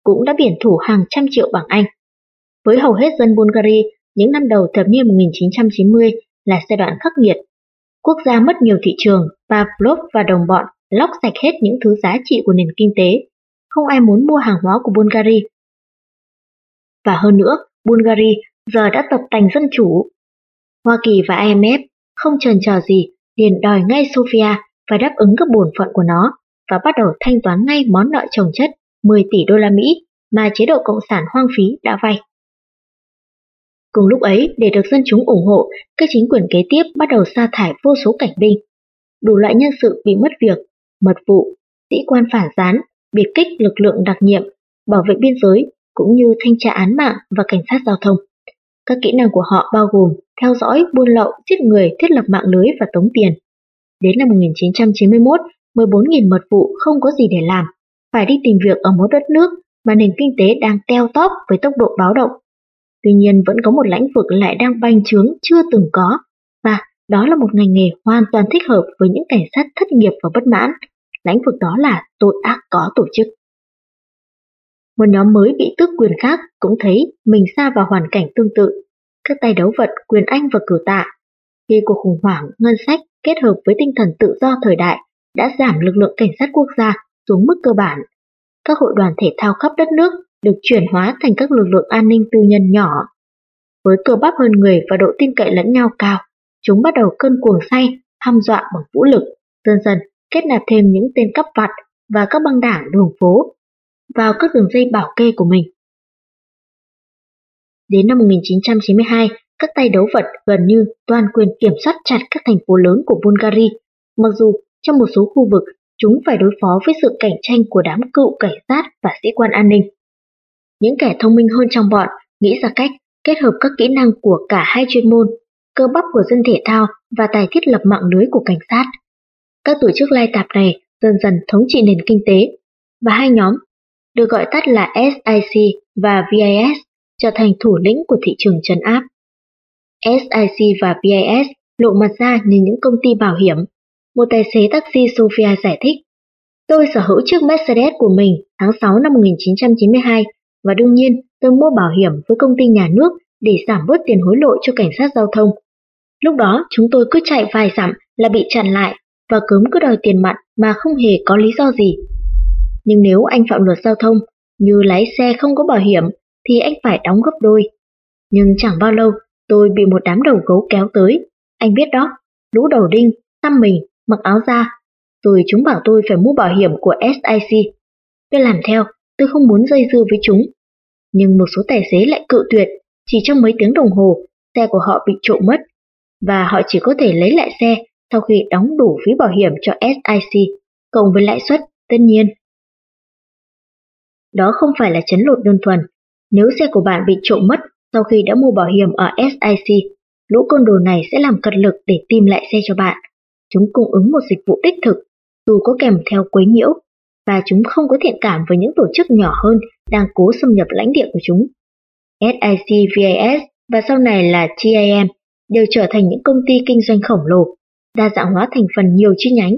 cũng đã biển thủ hàng trăm triệu bảng Anh. Với hầu hết dân Bulgaria, những năm đầu thập niên một nghìn chín trăm chín mươi là giai đoạn khắc nghiệt. Quốc gia mất nhiều thị trường, Pavlov và đồng bọn lóc sạch hết những thứ giá trị của nền kinh tế. Không ai muốn mua hàng hóa của Bulgaria. Và hơn nữa, Bulgaria giờ đã tập tành dân chủ. Hoa Kỳ và I M F không chần chờ gì, liền đòi ngay Sofia phải đáp ứng các bổn phận của nó và bắt đầu thanh toán ngay món nợ chồng chất mười tỷ đô la Mỹ mà chế độ cộng sản hoang phí đã vay. Cùng lúc ấy, để được dân chúng ủng hộ, các chính quyền kế tiếp bắt đầu sa thải vô số cảnh binh. Đủ loại nhân sự bị mất việc, mật vụ, sĩ quan phản gián, biệt kích lực lượng đặc nhiệm, bảo vệ biên giới, cũng như thanh tra án mạng và cảnh sát giao thông. Các kỹ năng của họ bao gồm theo dõi, buôn lậu, giết người, thiết lập mạng lưới và tống tiền. Đến năm một nghìn chín trăm chín mươi mốt, mười bốn nghìn mật vụ không có gì để làm, phải đi tìm việc ở một đất nước mà nền kinh tế đang teo tóp với tốc độ báo động. Tuy nhiên vẫn có một lĩnh vực lại đang bành trướng chưa từng có, và đó là một ngành nghề hoàn toàn thích hợp với những cảnh sát thất nghiệp và bất mãn. Lĩnh vực đó là tội ác có tổ chức. Một nhóm mới bị tước quyền khác cũng thấy mình sa vào hoàn cảnh tương tự. Các tay đấu vật quyền Anh và cử tạ. Khi cuộc khủng hoảng ngân sách kết hợp với tinh thần tự do thời đại đã giảm lực lượng cảnh sát quốc gia xuống mức cơ bản. Các hội đoàn thể thao khắp đất nước được chuyển hóa thành các lực lượng an ninh tư nhân nhỏ. Với cơ bắp hơn người và độ tin cậy lẫn nhau cao, chúng bắt đầu cơn cuồng say, hăm dọa bằng vũ lực, dần dần kết nạp thêm những tên cắp vặt và các băng đảng đường phố vào các đường dây bảo kê của mình. Đến năm một nghìn chín trăm chín mươi hai, các tay đấu vật gần như toàn quyền kiểm soát chặt các thành phố lớn của Bulgaria, mặc dù trong một số khu vực chúng phải đối phó với sự cạnh tranh của đám cựu cảnh sát và sĩ quan an ninh. Những kẻ thông minh hơn trong bọn nghĩ ra cách kết hợp các kỹ năng của cả hai chuyên môn, cơ bắp của dân thể thao và tài thiết lập mạng lưới của cảnh sát. Các tổ chức lai tạp này dần dần thống trị nền kinh tế, và hai nhóm, được gọi tắt là S I C và V I S, trở thành thủ lĩnh của thị trường trấn áp. S I C và V I S lộ mặt ra như những công ty bảo hiểm. Một tài xế taxi Sofia giải thích: "Tôi sở hữu chiếc Mercedes của mình tháng sáu năm một nghìn chín trăm chín mươi hai, và đương nhiên tôi mua bảo hiểm với công ty nhà nước để giảm bớt tiền hối lộ cho cảnh sát giao thông. Lúc đó chúng tôi cứ chạy vài dặm là bị chặn lại và cớm cứ đòi tiền mặt mà không hề có lý do gì. Nhưng nếu anh phạm luật giao thông, như lái xe không có bảo hiểm, thì anh phải đóng gấp đôi. Nhưng chẳng bao lâu, tôi bị một đám đầu gấu kéo tới. Anh biết đó, lũ đầu đinh, xăm mình, mặc áo da. Rồi chúng bảo tôi phải mua bảo hiểm của S I C. Tôi làm theo, tôi không muốn dây dưa với chúng. Nhưng một số tài xế lại cự tuyệt, chỉ trong mấy tiếng đồng hồ, xe của họ bị trộm mất, và họ chỉ có thể lấy lại xe sau khi đóng đủ phí bảo hiểm cho S I C, cộng với lãi suất, tất nhiên. Đó không phải là trấn lột đơn thuần. Nếu xe của bạn bị trộm mất sau khi đã mua bảo hiểm ở S I C, lũ côn đồ này sẽ làm cật lực để tìm lại xe cho bạn. Chúng cung ứng một dịch vụ đích thực, dù có kèm theo quấy nhiễu, và chúng không có thiện cảm với những tổ chức nhỏ hơn đang cố xâm nhập lãnh địa của chúng. S I C, V I S và sau này là T I M đều trở thành những công ty kinh doanh khổng lồ, đa dạng hóa thành phần nhiều chi nhánh.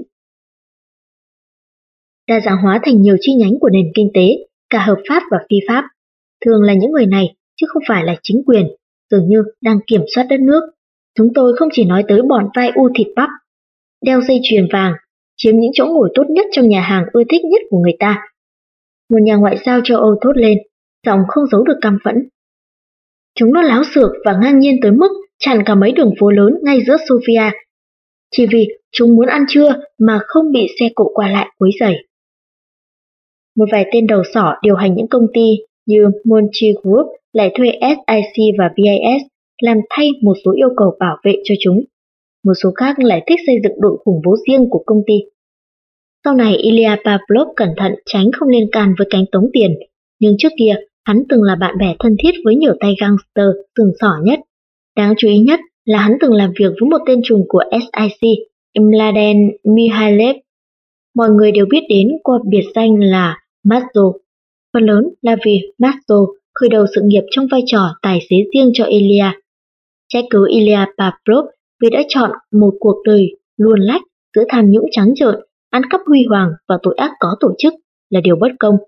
Đa dạng hóa thành nhiều chi nhánh của nền kinh tế, cả hợp pháp và phi pháp. Thường là những người này, chứ không phải là chính quyền, dường như đang kiểm soát đất nước. Chúng tôi không chỉ nói tới bọn vai u thịt bắp, đeo dây chuyền vàng, chiếm những chỗ ngồi tốt nhất trong nhà hàng ưa thích nhất của người ta. Một nhà ngoại giao châu Âu thốt lên, giọng không giấu được căm phẫn. Chúng nó láo xược và ngang nhiên tới mức chặn cả mấy đường phố lớn ngay giữa Sofia, chỉ vì chúng muốn ăn trưa mà không bị xe cộ qua lại quấy rầy. Một vài tên đầu sỏ điều hành những công ty như Monty Group lại thuê S I C và V I S làm thay một số yêu cầu bảo vệ cho chúng. Một số khác lại thích xây dựng đội khủng bố riêng của công ty. Sau này Ilya Pavlov cẩn thận tránh không liên can với cánh tống tiền, nhưng trước kia hắn từng là bạn bè thân thiết với nhiều tay gangster sừng sỏ nhất. Đáng chú ý nhất là hắn từng làm việc với một tên trùm của S I C, Mladen Mihailev. Mọi người đều biết đến qua biệt danh là Mazo. Phần lớn là vì Mazo khởi đầu sự nghiệp trong vai trò tài xế riêng cho Ilya. Trách cứ Ilya Pavlov vì đã chọn một cuộc đời luồn lách giữa tham nhũng trắng trợn, ăn cắp huy hoàng và tội ác có tổ chức là điều bất công.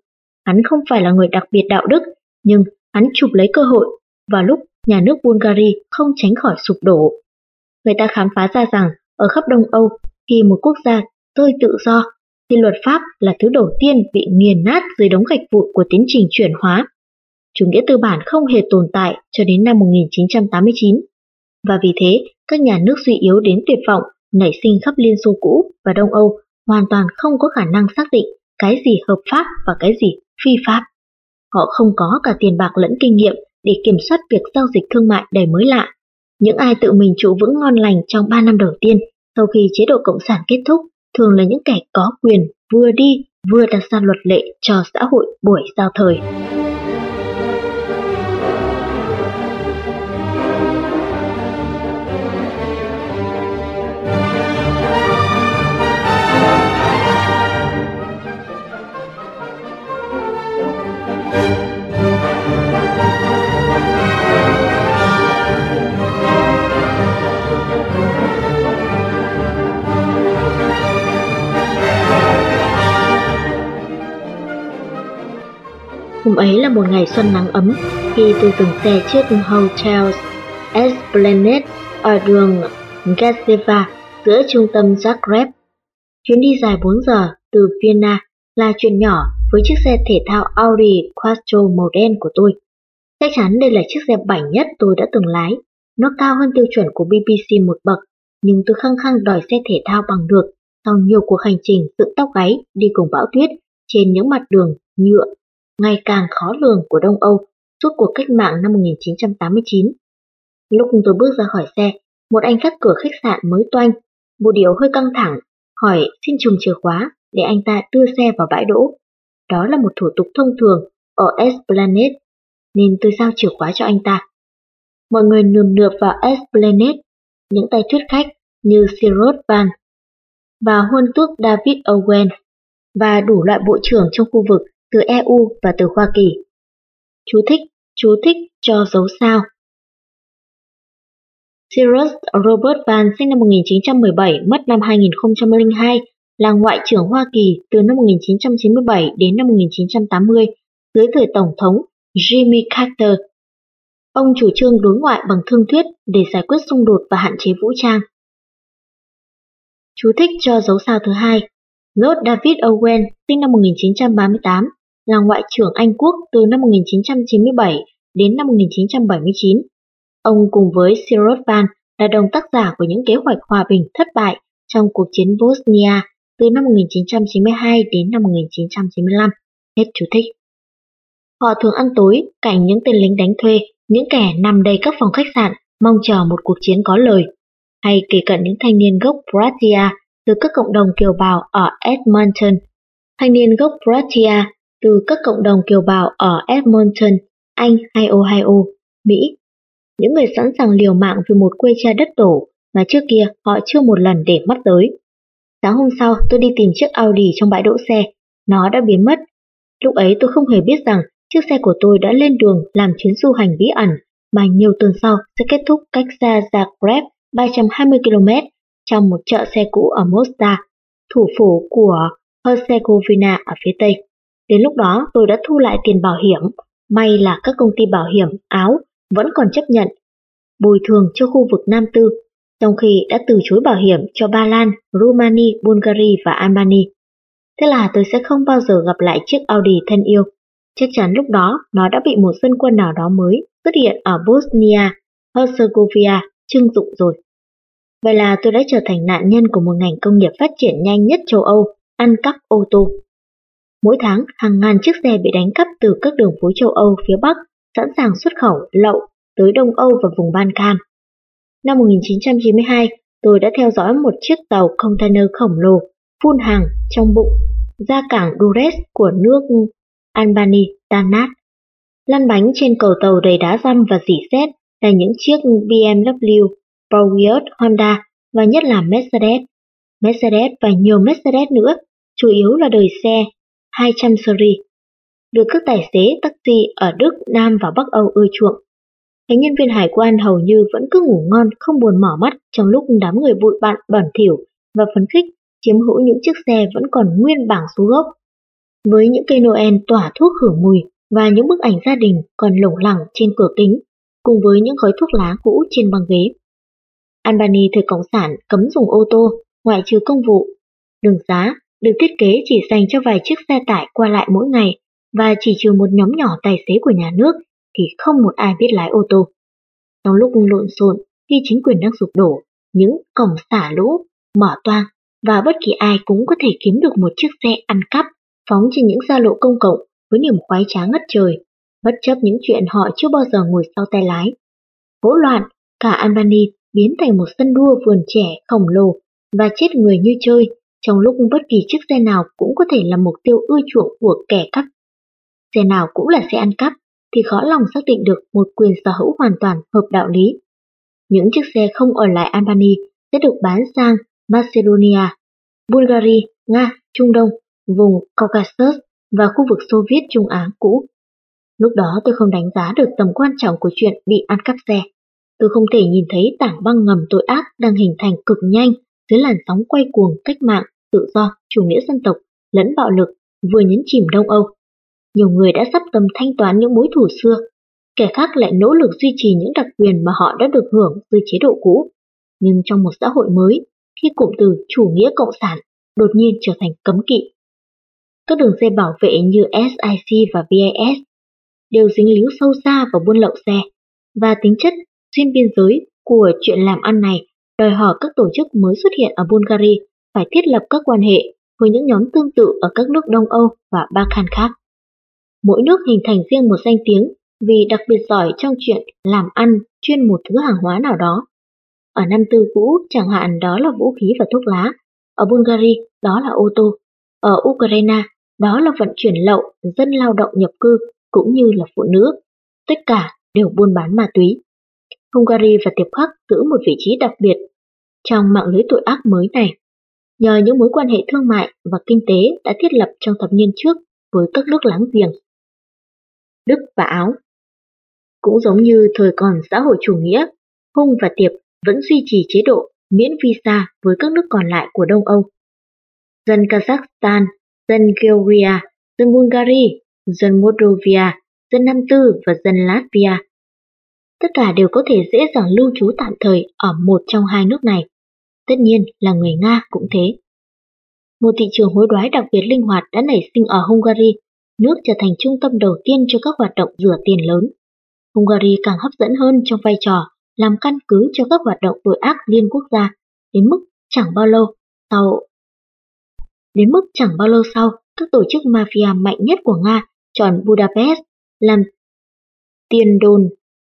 Hắn không phải là người đặc biệt đạo đức, nhưng hắn chụp lấy cơ hội vào lúc nhà nước Bulgaria không tránh khỏi sụp đổ. Người ta khám phá ra rằng ở khắp Đông Âu, khi một quốc gia rơi tự do, thì luật pháp là thứ đầu tiên bị nghiền nát dưới đống gạch vụn của tiến trình chuyển hóa. Chủ nghĩa tư bản không hề tồn tại cho đến năm một nghìn chín trăm tám mươi chín. Và vì thế, các nhà nước suy yếu đến tuyệt vọng nảy sinh khắp Liên Xô cũ và Đông Âu hoàn toàn không có khả năng xác định cái gì hợp pháp và cái gì phi pháp. Họ không có cả tiền bạc lẫn kinh nghiệm để kiểm soát việc giao dịch thương mại đầy mới lạ. Những ai tự mình trụ vững ngon lành trong ba năm đầu tiên sau khi chế độ Cộng sản kết thúc thường là những kẻ có quyền vừa đi vừa đặt ra luật lệ cho xã hội buổi giao thời. Hôm ấy là một ngày xuân nắng ấm khi tôi dừng xe trước Hotel Esplanade ở đường Gazeva giữa trung tâm Zagreb. Chuyến đi dài bốn giờ từ Vienna là chuyện nhỏ với chiếc xe thể thao Audi Quattro màu đen của tôi. Chắc chắn đây là chiếc xe bảnh nhất tôi đã từng lái. Nó cao hơn tiêu chuẩn của bê bê xê một bậc, nhưng tôi khăng khăng đòi xe thể thao bằng được sau nhiều cuộc hành trình dựng tóc gáy đi cùng bão tuyết trên những mặt đường nhựa ngày càng khó lường của Đông Âu suốt cuộc cách mạng năm một nghìn chín trăm tám mươi chín. Lúc tôi bước ra khỏi xe, một anh gác cửa khách sạn mới toanh, bộ điệu hơi căng thẳng, hỏi xin chùm chìa khóa để anh ta đưa xe vào bãi đỗ. Đó là một thủ tục thông thường ở Esplanade, nên tôi giao chìa khóa cho anh ta. Mọi người nườm nượp vào Esplanade, những tay thuyết khách như Cyrus Van và huân tước David Owen và đủ loại bộ trưởng trong khu vực từ e u và từ Hoa Kỳ. Chú thích, chú thích cho dấu sao. Cyrus Robert Van sinh năm một nghìn chín trăm mười bảy, mất năm hai nghìn không trăm lẻ hai, là Ngoại trưởng Hoa Kỳ từ năm một nghìn chín trăm chín mươi bảy đến năm một nghìn chín trăm tám mươi dưới thời Tổng thống Jimmy Carter. Ông chủ trương đối ngoại bằng thương thuyết để giải quyết xung đột và hạn chế vũ trang. Chú thích cho dấu sao thứ hai. Lord David Owen sinh năm một nghìn chín trăm ba mươi tám, là Ngoại trưởng Anh Quốc từ năm một nghìn chín trăm chín mươi bảy đến năm một nghìn chín trăm bảy mươi chín. Ông cùng với Cyrus Van là đồng tác giả của những kế hoạch hòa bình thất bại trong cuộc chiến Bosnia từ năm một nghìn chín trăm chín mươi hai đến năm một nghìn chín trăm chín mươi lăm. Hết chú thích. Họ thường ăn tối cạnh những tên lính đánh thuê, những kẻ nằm đầy các phòng khách sạn mong chờ một cuộc chiến có lời, hay kể cận những thanh niên gốc Croatia từ các cộng đồng kiều bào ở Edmonton, thanh niên gốc Croatia từ các cộng đồng kiều bào ở Edmonton, Anh hay Ohio, Mỹ. Những người sẵn sàng liều mạng vì một quê cha đất tổ mà trước kia họ chưa một lần để mắt tới. Sáng hôm sau tôi đi tìm chiếc Audi trong bãi đỗ xe, nó đã biến mất. Lúc ấy tôi không hề biết rằng chiếc xe của tôi đã lên đường làm chuyến du hành bí ẩn mà nhiều tuần sau sẽ kết thúc cách xa Zagreb ba trăm hai mươi ki lô mét trong một chợ xe cũ ở Mostar, thủ phủ của Herzegovina ở phía Tây. Đến lúc đó tôi đã thu lại tiền bảo hiểm, may là các công ty bảo hiểm Áo vẫn còn chấp nhận bồi thường cho khu vực Nam Tư, trong khi đã từ chối bảo hiểm cho Ba Lan, Rumani, Bulgaria và Albania. Thế là tôi sẽ không bao giờ gặp lại chiếc Audi thân yêu. Chắc chắn lúc đó nó đã bị một dân quân nào đó mới xuất hiện ở Bosnia, Herzegovina trưng dụng rồi. Vậy là tôi đã trở thành nạn nhân của một ngành công nghiệp phát triển nhanh nhất châu Âu, ăn cắp ô tô. Mỗi tháng, hàng ngàn chiếc xe bị đánh cắp từ các đường phố châu Âu phía Bắc, sẵn sàng xuất khẩu lậu tới Đông Âu và vùng Balkan. Năm một nghìn chín trăm chín mươi hai, tôi đã theo dõi một chiếc tàu container khổng lồ phun hàng trong bụng ra cảng Dures của nước Albania tan nát. Lăn bánh trên cầu tàu đầy đá răm và rỉ sét là những chiếc bê em vê, Porsche, Honda và nhất là Mercedes. Mercedes và nhiều Mercedes nữa, chủ yếu là đời xe hai trăm series, được các tài xế taxi ở Đức, Nam và Bắc Âu ưa chuộng. Các nhân viên hải quan hầu như vẫn cứ ngủ ngon không buồn mở mắt trong lúc đám người bụi bặm bẩn thỉu và phấn khích chiếm hữu những chiếc xe vẫn còn nguyên bảng số gốc. với những cây Noel tỏa thuốc khử mùi và những bức ảnh gia đình còn lủng lẳng trên cửa kính, cùng với những gói thuốc lá cũ trên băng ghế. Albany thời Cộng sản cấm dùng ô tô, ngoại trừ công vụ. Đường xá được thiết kế chỉ dành cho vài chiếc xe tải qua lại mỗi ngày, và chỉ trừ một nhóm nhỏ tài xế của nhà nước thì không một ai biết lái ô tô. Trong lúc lộn xộn khi chính quyền đang sụp đổ, những cổng xả lũ mở toang và bất kỳ ai cũng có thể kiếm được một chiếc xe ăn cắp phóng trên những xa lộ công cộng với niềm khoái trá ngất trời, bất chấp những chuyện họ chưa bao giờ ngồi sau tay lái. Hỗn loạn, cả Albany biến thành một sân đua vườn trẻ khổng lồ và chết người như chơi, trong lúc bất kỳ chiếc xe nào cũng có thể là mục tiêu ưa chuộng của kẻ cắp. Xe nào cũng là xe ăn cắp thì khó lòng xác định được một quyền sở hữu hoàn toàn hợp đạo lý. Những chiếc xe không ở lại Albany sẽ được bán sang Macedonia, Bulgaria, Nga, Trung Đông, vùng Caucasus và khu vực Xô Viết Trung Á cũ. Lúc đó tôi không đánh giá được tầm quan trọng của chuyện bị ăn cắp xe. Tôi không thể nhìn thấy tảng băng ngầm tội ác đang hình thành cực nhanh dưới làn sóng quay cuồng cách mạng, tự do, chủ nghĩa dân tộc, lẫn bạo lực vừa nhấn chìm Đông Âu. Nhiều người đã sắp tâm thanh toán những mối thù xưa, kẻ khác lại nỗ lực duy trì những đặc quyền mà họ đã được hưởng dưới chế độ cũ. Nhưng trong một xã hội mới, khi cụm từ chủ nghĩa cộng sản đột nhiên trở thành cấm kỵ, các đường dây bảo vệ như ét i xê và bê i ét đều dính líu sâu xa vào buôn lậu xe, và tính chất xuyên biên giới của chuyện làm ăn này đòi hỏi các tổ chức mới xuất hiện ở Bulgaria phải thiết lập các quan hệ với những nhóm tương tự ở các nước Đông Âu và Balkan khác. Mỗi nước hình thành riêng một danh tiếng vì đặc biệt giỏi trong chuyện làm ăn chuyên một thứ hàng hóa nào đó. Ở Nam Tư cũ chẳng hạn đó là vũ khí và thuốc lá, ở Bulgaria đó là ô tô, ở Ukraine đó là vận chuyển lậu dân lao động nhập cư cũng như là phụ nữ, tất cả đều buôn bán ma túy. Hungary và Tiệp Khắc giữ một vị trí đặc biệt trong mạng lưới tội ác mới này, nhờ những mối quan hệ thương mại và kinh tế đã thiết lập trong thập niên trước với các nước láng giềng. Đức và Áo cũng giống như thời còn xã hội chủ nghĩa, Hung và Tiệp vẫn duy trì chế độ miễn visa với các nước còn lại của Đông Âu. Dân Kazakhstan, dân Georgia, dân Bulgaria, dân Moldova, dân Nam Tư và dân Latvia. Tất cả đều có thể dễ dàng lưu trú tạm thời ở một trong hai nước này. Tất nhiên là người Nga cũng thế. Một thị trường hối đoái đặc biệt linh hoạt đã nảy sinh ở Hungary, nước trở thành trung tâm đầu tiên cho các hoạt động rửa tiền lớn. Hungary càng hấp dẫn hơn trong vai trò làm căn cứ cho các hoạt động tội ác liên quốc gia, đến mức chẳng bao lâu sau đến mức chẳng bao lâu sau, các tổ chức mafia mạnh nhất của Nga chọn Budapest làm tiền đồn.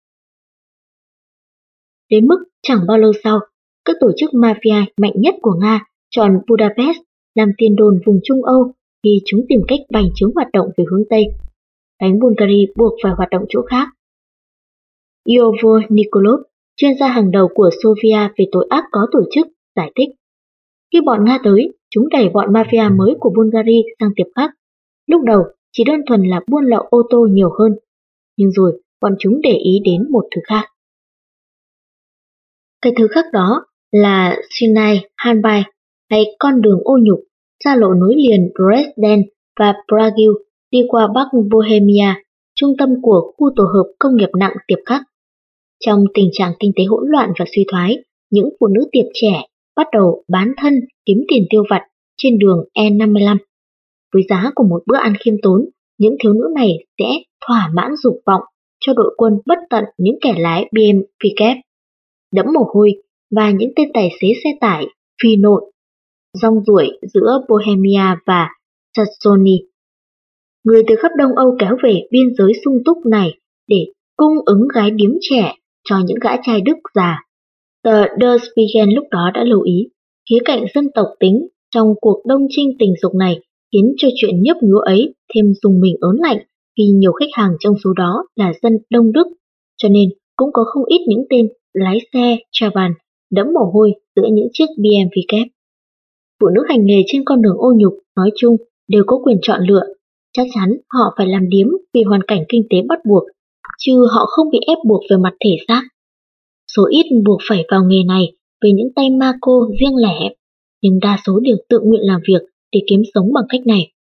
Đến mức chẳng bao lâu sau, các tổ chức mafia mạnh nhất của Nga chọn Budapest làm tiền đồn vùng Trung Âu khi chúng tìm cách bành trướng hoạt động về hướng Tây. Đánh Bulgaria buộc phải hoạt động chỗ khác. Iovo Nikolov, chuyên gia hàng đầu của Sofia về tội ác có tổ chức, giải thích. Khi bọn Nga tới, chúng đẩy bọn mafia mới của Bulgaria sang Tiệp Khắc. Lúc đầu chỉ đơn thuần là buôn lậu ô tô nhiều hơn, nhưng rồi bọn chúng để ý đến một thứ khác. Cái thứ khác đó là Sinai Hanbai, hay con đường ô nhục, xa lộ nối liền Dresden và Prague đi qua Bắc Bohemia, trung tâm của khu tổ hợp công nghiệp nặng Tiệp Khắc. Trong tình trạng kinh tế hỗn loạn và suy thoái, những phụ nữ Tiệp trẻ bắt đầu bán thân kiếm tiền tiêu vặt trên đường E năm mươi lăm. Với giá của một bữa ăn khiêm tốn, những thiếu nữ này sẽ thỏa mãn dục vọng cho đội quân bất tận những kẻ lái bê em pickup đẫm mồ hôi và những tên tài xế xe tải phi nộn rong ruổi giữa Bohemia và Saxony. Người từ khắp Đông Âu kéo về biên giới sung túc này để cung ứng gái điếm trẻ cho những gã trai Đức già. Tờ Der Spiegel lúc đó đã lưu ý, khía cạnh dân tộc tính trong cuộc đông chinh tình dục này khiến cho chuyện nhấp nhúa ấy thêm dùng mình ớn lạnh vì nhiều khách hàng trong số đó là dân Đông Đức, cho nên cũng có không ít những tên lái xe Chavan đẫm mồ hôi giữa những chiếc bê em vê kép. Phụ nữ hành nghề trên con đường ô nhục nói chung đều có quyền chọn lựa, chắc chắn họ phải làm điếm vì hoàn cảnh kinh tế bắt buộc, chứ họ không bị ép buộc về mặt thể xác. Số ít buộc phải vào nghề này với những tay ma cô riêng lẻ, nhưng đa số đều tự nguyện làm việc để kiếm sống bằng cách này.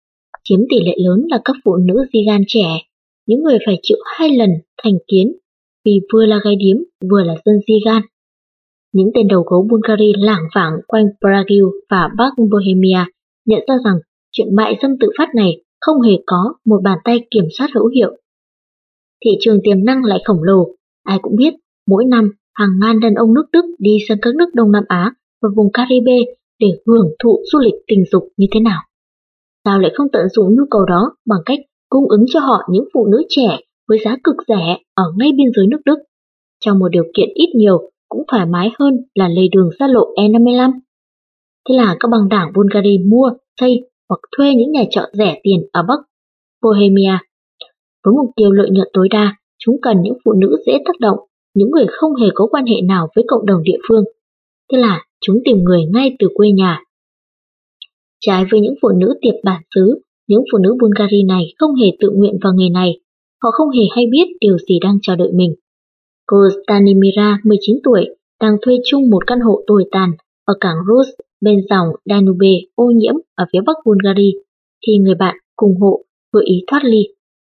chiếm tỷ lệ lớn là các phụ nữ Gigan trẻ, những người phải chịu hai lần thành kiến vì vừa là gái điếm vừa là dân Gigan. Những tên đầu gấu Bulgari lảng vảng quanh Prague và Bắc Bohemia nhận ra rằng chuyện mại dâm tự phát này không hề có một bàn tay kiểm soát hữu hiệu. Thị trường tiềm năng lại khổng lồ, ai cũng biết mỗi năm hàng ngàn đàn ông nước Đức đi sang các nước Đông Nam Á và vùng Caribe để hưởng thụ du lịch tình dục như thế nào. Sao lại không tận dụng nhu cầu đó bằng cách cung ứng cho họ những phụ nữ trẻ với giá cực rẻ ở ngay biên giới nước Đức, trong một điều kiện ít nhiều cũng thoải mái hơn là lề đường xa lộ E năm mươi lăm. Thế là các băng đảng Bulgari mua, xây hoặc thuê những nhà trọ rẻ tiền ở Bắc Bohemia. Với mục tiêu lợi nhuận tối đa, chúng cần những phụ nữ dễ tác động, những người không hề có quan hệ nào với cộng đồng địa phương. Thế là chúng tìm người ngay từ quê nhà. Trái với những phụ nữ tiệp bản xứ, những phụ nữ Bulgari này không hề tự nguyện vào nghề này. Họ không hề hay biết điều gì đang chờ đợi mình. Cô Stanimira, mười chín tuổi, đang thuê chung một căn hộ tồi tàn ở cảng Rus bên dòng Danube ô nhiễm ở phía bắc Bulgari, khi người bạn cùng hộ gợi ý thoát ly.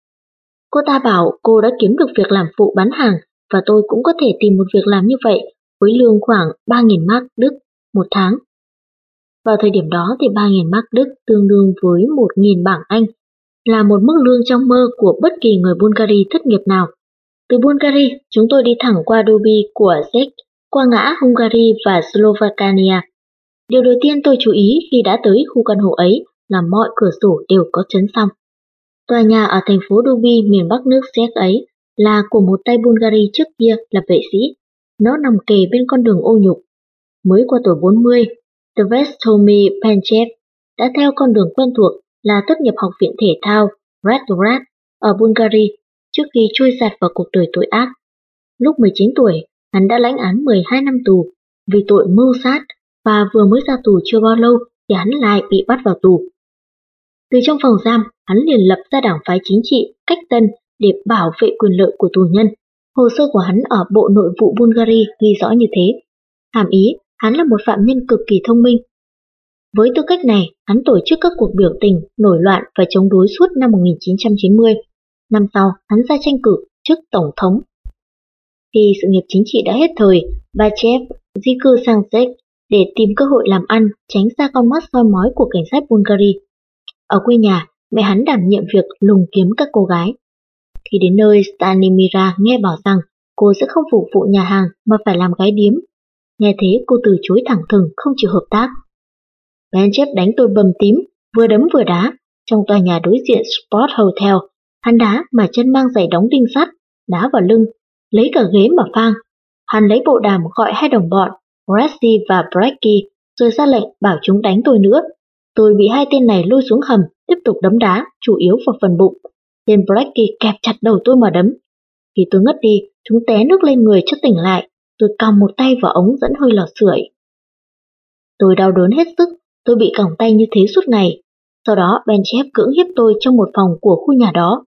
Cô ta bảo cô đã kiếm được việc làm phụ bán hàng và tôi cũng có thể tìm một việc làm như vậy với lương khoảng ba nghìn mark Đức một tháng. Vào thời điểm đó thì ba nghìn mark Đức tương đương với một nghìn bảng Anh, là một mức lương trong mơ của bất kỳ người Bulgari thất nghiệp nào. Từ Bulgari, chúng tôi đi thẳng qua Dubi của Czech, qua ngã Hungary và Slovakia. Điều đầu tiên tôi chú ý khi đã tới khu căn hộ ấy là mọi cửa sổ đều có chấn song. Tòa nhà ở thành phố Dubi miền bắc nước Czech ấy là của một tay Bulgari trước kia là vệ sĩ. Nó nằm kề bên con đường ô nhục. Mới qua tuổi bốn mươi, Tvestomir Penchev đã theo con đường quen thuộc là tốt nghiệp học viện thể thao Razgrad ở Bulgari trước khi trôi giạt vào cuộc đời tội ác. Lúc mười chín tuổi, hắn đã lãnh án mười hai năm tù vì tội mưu sát và vừa mới ra tù chưa bao lâu thì hắn lại bị bắt vào tù. Từ trong phòng giam, hắn liền lập ra đảng phái chính trị Cách Tân để bảo vệ quyền lợi của tù nhân. Hồ sơ của hắn ở Bộ Nội vụ Bulgari ghi rõ như thế. Hàm ý, hắn là một phạm nhân cực kỳ thông minh. Với tư cách này, hắn tổ chức các cuộc biểu tình, nổi loạn và chống đối suốt năm một nghìn chín trăm chín mươi. Năm sau, hắn ra tranh cử chức tổng thống. Khi sự nghiệp chính trị đã hết thời, Bachev di cư sang Czech để tìm cơ hội làm ăn, tránh xa con mắt soi mói của cảnh sát Bulgari. Ở quê nhà, mẹ hắn đảm nhiệm việc lùng kiếm các cô gái. Khi đến nơi, Stanimira nghe bảo rằng cô sẽ không phục vụ nhà hàng mà phải làm gái điếm. Nghe thế cô từ chối thẳng thừng, không chịu hợp tác. Penchev đánh tôi bầm tím, vừa đấm vừa đá. Trong tòa nhà đối diện Sport Hotel, hắn đá mà chân mang giày đóng đinh sắt, đá vào lưng, lấy cả ghế mà phang. Hắn lấy bộ đàm gọi hai đồng bọn, Grassi và Brecky, rồi ra lệnh bảo chúng đánh tôi nữa. Tôi bị hai tên này lôi xuống hầm, tiếp tục đấm đá, chủ yếu vào phần bụng. Tên Brecky kẹp chặt đầu tôi mà đấm. Khi tôi ngất đi, chúng té nước lên người cho tỉnh lại, tôi còng một tay vào ống dẫn hơi lò sưởi. Tôi đau đớn hết sức, tôi bị còng tay như thế suốt ngày. Sau đó Penchev cưỡng hiếp tôi trong một phòng của khu nhà đó.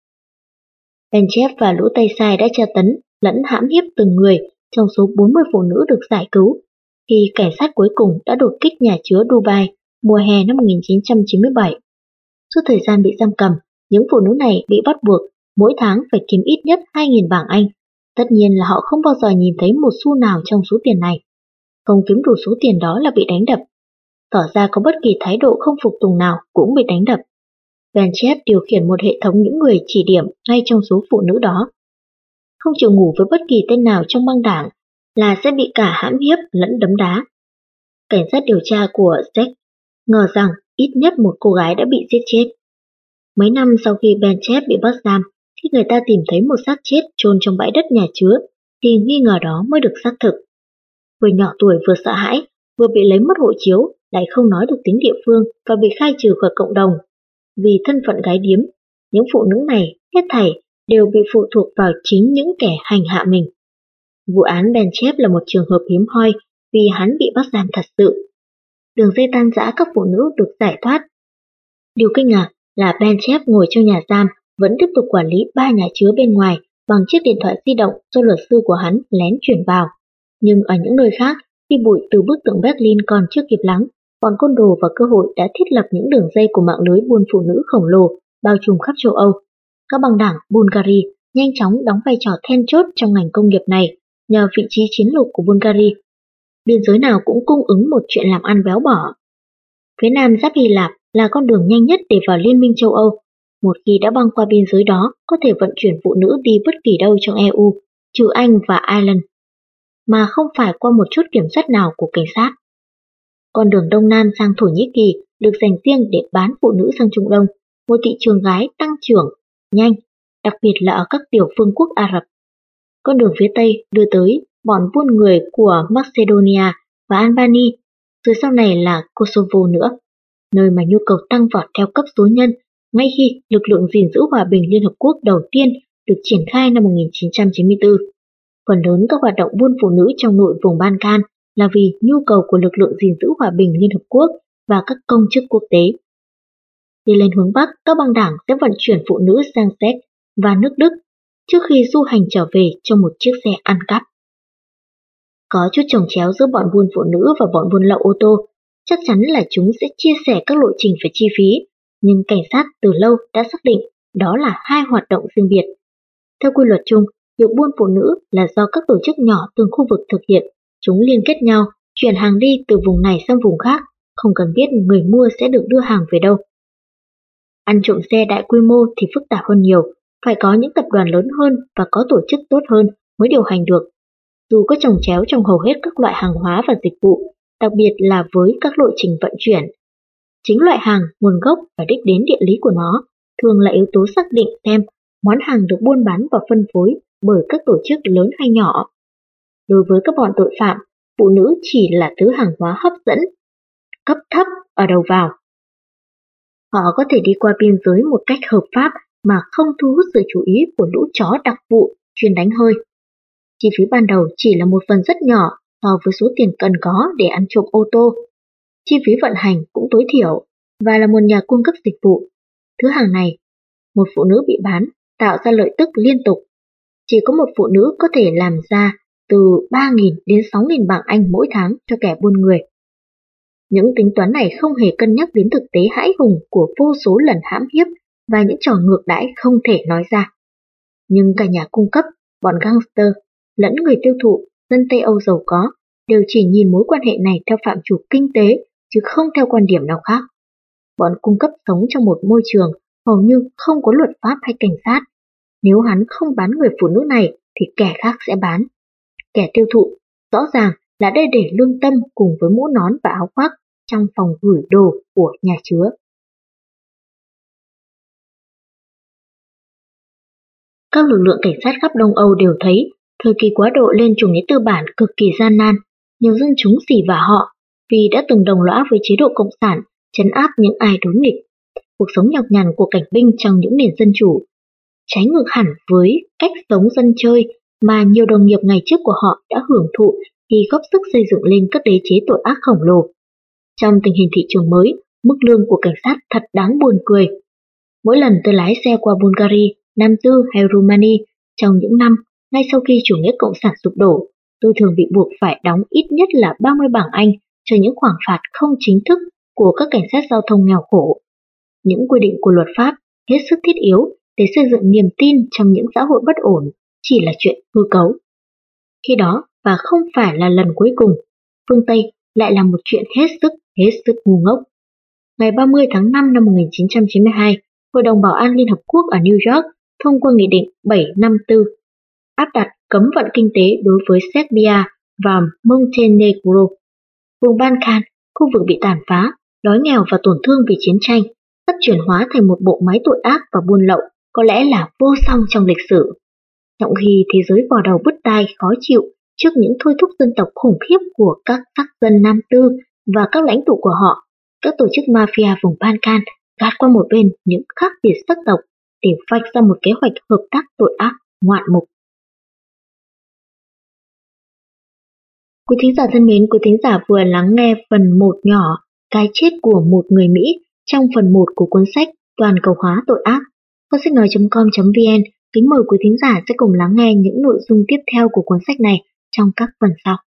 Penchev và lũ tay sai đã tra tấn, lẫn hãm hiếp từng người trong số bốn mươi phụ nữ được giải cứu, khi cảnh sát cuối cùng đã đột kích nhà chứa Dubai mùa hè năm một nghìn chín trăm chín mươi bảy. Suốt thời gian bị giam cầm, những phụ nữ này bị bắt buộc mỗi tháng phải kiếm ít nhất hai nghìn bảng Anh. Tất nhiên là họ không bao giờ nhìn thấy một xu nào trong số tiền này. Không kiếm đủ số tiền đó là bị đánh đập. Tỏ ra có bất kỳ thái độ không phục tùng nào cũng bị đánh đập. Penchev điều khiển một hệ thống những người chỉ điểm ngay trong số phụ nữ đó. Không chịu ngủ với bất kỳ tên nào trong băng đảng là sẽ bị cả hãm hiếp lẫn đấm đá. Cảnh sát điều tra của Czech ngờ rằng ít nhất một cô gái đã bị giết chết. Mấy năm sau khi Penchev bị bắt giam, khi người ta tìm thấy một xác chết chôn trong bãi đất nhà chứa, thì nghi ngờ đó mới được xác thực. Vừa nhỏ tuổi vừa sợ hãi, vừa bị lấy mất hộ chiếu, lại không nói được tiếng địa phương và bị khai trừ khỏi cộng đồng. Vì thân phận gái điếm, những phụ nữ này hết thảy đều bị phụ thuộc vào chính những kẻ hành hạ mình. Vụ án Penchev là một trường hợp hiếm hoi vì hắn bị bắt giam thật sự. Đường dây tan rã các phụ nữ được giải thoát. Điều kinh ngạc là Penchev ngồi trong nhà giam vẫn tiếp tục quản lý ba nhà chứa bên ngoài bằng chiếc điện thoại di động do luật sư của hắn lén chuyển vào. Nhưng ở những nơi khác, khi bụi từ bức tượng Berlin còn chưa kịp lắng, bọn côn đồ và cơ hội đã thiết lập những đường dây của mạng lưới buôn phụ nữ khổng lồ bao trùm khắp châu Âu. Các băng đảng Bulgaria nhanh chóng đóng vai trò then chốt trong ngành công nghiệp này nhờ vị trí chiến lược của Bulgaria. Biên giới nào cũng cung ứng một chuyện làm ăn béo bở. Phía nam giáp Hy Lạp là con đường nhanh nhất để vào Liên minh châu Âu. Một khi đã băng qua biên giới đó, có thể vận chuyển phụ nữ đi bất kỳ đâu trong e u, trừ Anh và Ireland, mà không phải qua một chút kiểm soát nào của cảnh sát. Con đường đông nam sang Thổ Nhĩ Kỳ được dành riêng để bán phụ nữ sang Trung Đông, một thị trường gái tăng trưởng nhanh, đặc biệt là ở các tiểu vương quốc Ả Rập. Con đường phía tây đưa tới bọn buôn người của Macedonia và Albania, rồi sau này là Kosovo nữa, nơi mà nhu cầu tăng vọt theo cấp số nhân ngay khi lực lượng gìn giữ hòa bình Liên Hợp Quốc đầu tiên được triển khai năm một nghìn chín trăm chín mươi tư. Phần lớn các hoạt động buôn phụ nữ trong nội vùng Ban Can là vì nhu cầu của lực lượng gìn giữ hòa bình Liên Hợp Quốc và các công chức quốc tế. Đi lên hướng Bắc, các băng đảng sẽ vận chuyển phụ nữ sang Séc và nước Đức trước khi du hành trở về trong một chiếc xe ăn cắp. Có chút chồng chéo giữa bọn buôn phụ nữ và bọn buôn lậu ô tô, chắc chắn là chúng sẽ chia sẻ các lộ trình và chi phí, nhưng cảnh sát từ lâu đã xác định đó là hai hoạt động riêng biệt. Theo quy luật chung, việc buôn phụ nữ là do các tổ chức nhỏ từng khu vực thực hiện, chúng liên kết nhau, chuyển hàng đi từ vùng này sang vùng khác, không cần biết người mua sẽ được đưa hàng về đâu. Ăn trộm xe đại quy mô thì phức tạp hơn nhiều, phải có những tập đoàn lớn hơn và có tổ chức tốt hơn mới điều hành được. Dù có chồng chéo trong hầu hết các loại hàng hóa và dịch vụ, đặc biệt là với các lộ trình vận chuyển. Chính loại hàng, nguồn gốc và đích đến địa lý của nó thường là yếu tố xác định xem món hàng được buôn bán và phân phối bởi các tổ chức lớn hay nhỏ. Đối với các bọn tội phạm, phụ nữ chỉ là thứ hàng hóa hấp dẫn, cấp thấp ở đầu vào. Họ có thể đi qua biên giới một cách hợp pháp mà không thu hút sự chú ý của lũ chó đặc vụ chuyên đánh hơi. Chi phí ban đầu chỉ là một phần rất nhỏ so với số tiền cần có để ăn trộm ô tô. Chi phí vận hành cũng tối thiểu và là một nhà cung cấp dịch vụ. Thứ hàng này, một phụ nữ bị bán tạo ra lợi tức liên tục. Chỉ có một phụ nữ có thể làm ra từ ba nghìn đến sáu nghìn bảng Anh mỗi tháng cho kẻ buôn người. Những tính toán này không hề cân nhắc đến thực tế hãi hùng của vô số lần hãm hiếp và những trò ngược đãi không thể nói ra. Nhưng cả nhà cung cấp, bọn gangster, lẫn người tiêu thụ, dân Tây Âu giàu có đều chỉ nhìn mối quan hệ này theo phạm trù kinh tế chứ không theo quan điểm nào khác. Bọn cung cấp sống trong một môi trường hầu như không có luật pháp hay cảnh sát. Nếu hắn không bán người phụ nữ này thì kẻ khác sẽ bán. Kẻ tiêu thụ rõ ràng là đây để lương tâm cùng với mũ nón và áo khoác trong phòng gửi đồ của nhà chứa. Các lực lượng cảnh sát khắp Đông Âu đều thấy thời kỳ quá độ lên chủ nghĩa tư bản cực kỳ gian nan, nhiều dân chúng xỉ vả họ vì đã từng đồng lõa với chế độ cộng sản, trấn áp những ai đối nghịch. Cuộc sống nhọc nhằn của cảnh binh trong những nền dân chủ trái ngược hẳn với cách sống dân chơi mà nhiều đồng nghiệp ngày trước của họ đã hưởng thụ khi góp sức xây dựng lên các đế chế tội ác khổng lồ. Trong tình hình thị trường mới, mức lương của cảnh sát thật đáng buồn cười. Mỗi lần tôi lái xe qua Bulgaria, Nam Tư hay Romania trong những năm ngay sau khi chủ nghĩa cộng sản sụp đổ, tôi thường bị buộc phải đóng ít nhất là ba mươi bảng Anh cho những khoản phạt không chính thức của các cảnh sát giao thông nghèo khổ. Những quy định của luật pháp hết sức thiết yếu để xây dựng niềm tin trong những xã hội bất ổn chỉ là chuyện hư cấu. Khi đó, và không phải là lần cuối cùng, phương Tây lại là một chuyện hết sức, hết sức ngu ngốc. Ngày ba mươi tháng năm năm một nghìn chín trăm chín mươi hai, Hội đồng Bảo an Liên Hợp Quốc ở New York thông qua Nghị định bảy trăm năm mươi tư, áp đặt cấm vận kinh tế đối với Serbia và Montenegro. Vùng Balkan, khu vực bị tàn phá, đói nghèo và tổn thương vì chiến tranh, sắp chuyển hóa thành một bộ máy tội ác và buôn lậu có lẽ là vô song trong lịch sử. Trong khi thế giới vò đầu bứt tai khó chịu trước những thôi thúc dân tộc khủng khiếp của các sắc dân Nam Tư và các lãnh tụ của họ, các tổ chức mafia vùng Balkan gạt qua một bên những khác biệt sắc tộc để vạch ra một kế hoạch hợp tác tội ác ngoạn mục. Quý thính giả thân mến, quý thính giả vừa lắng nghe phần một nhỏ Cái chết của một người Mỹ trong phần một của cuốn sách Toàn cầu hóa tội ác. Kho sách nói chấm com chấm vn kính mời quý thính giả sẽ cùng lắng nghe những nội dung tiếp theo của cuốn sách này trong các phần sau.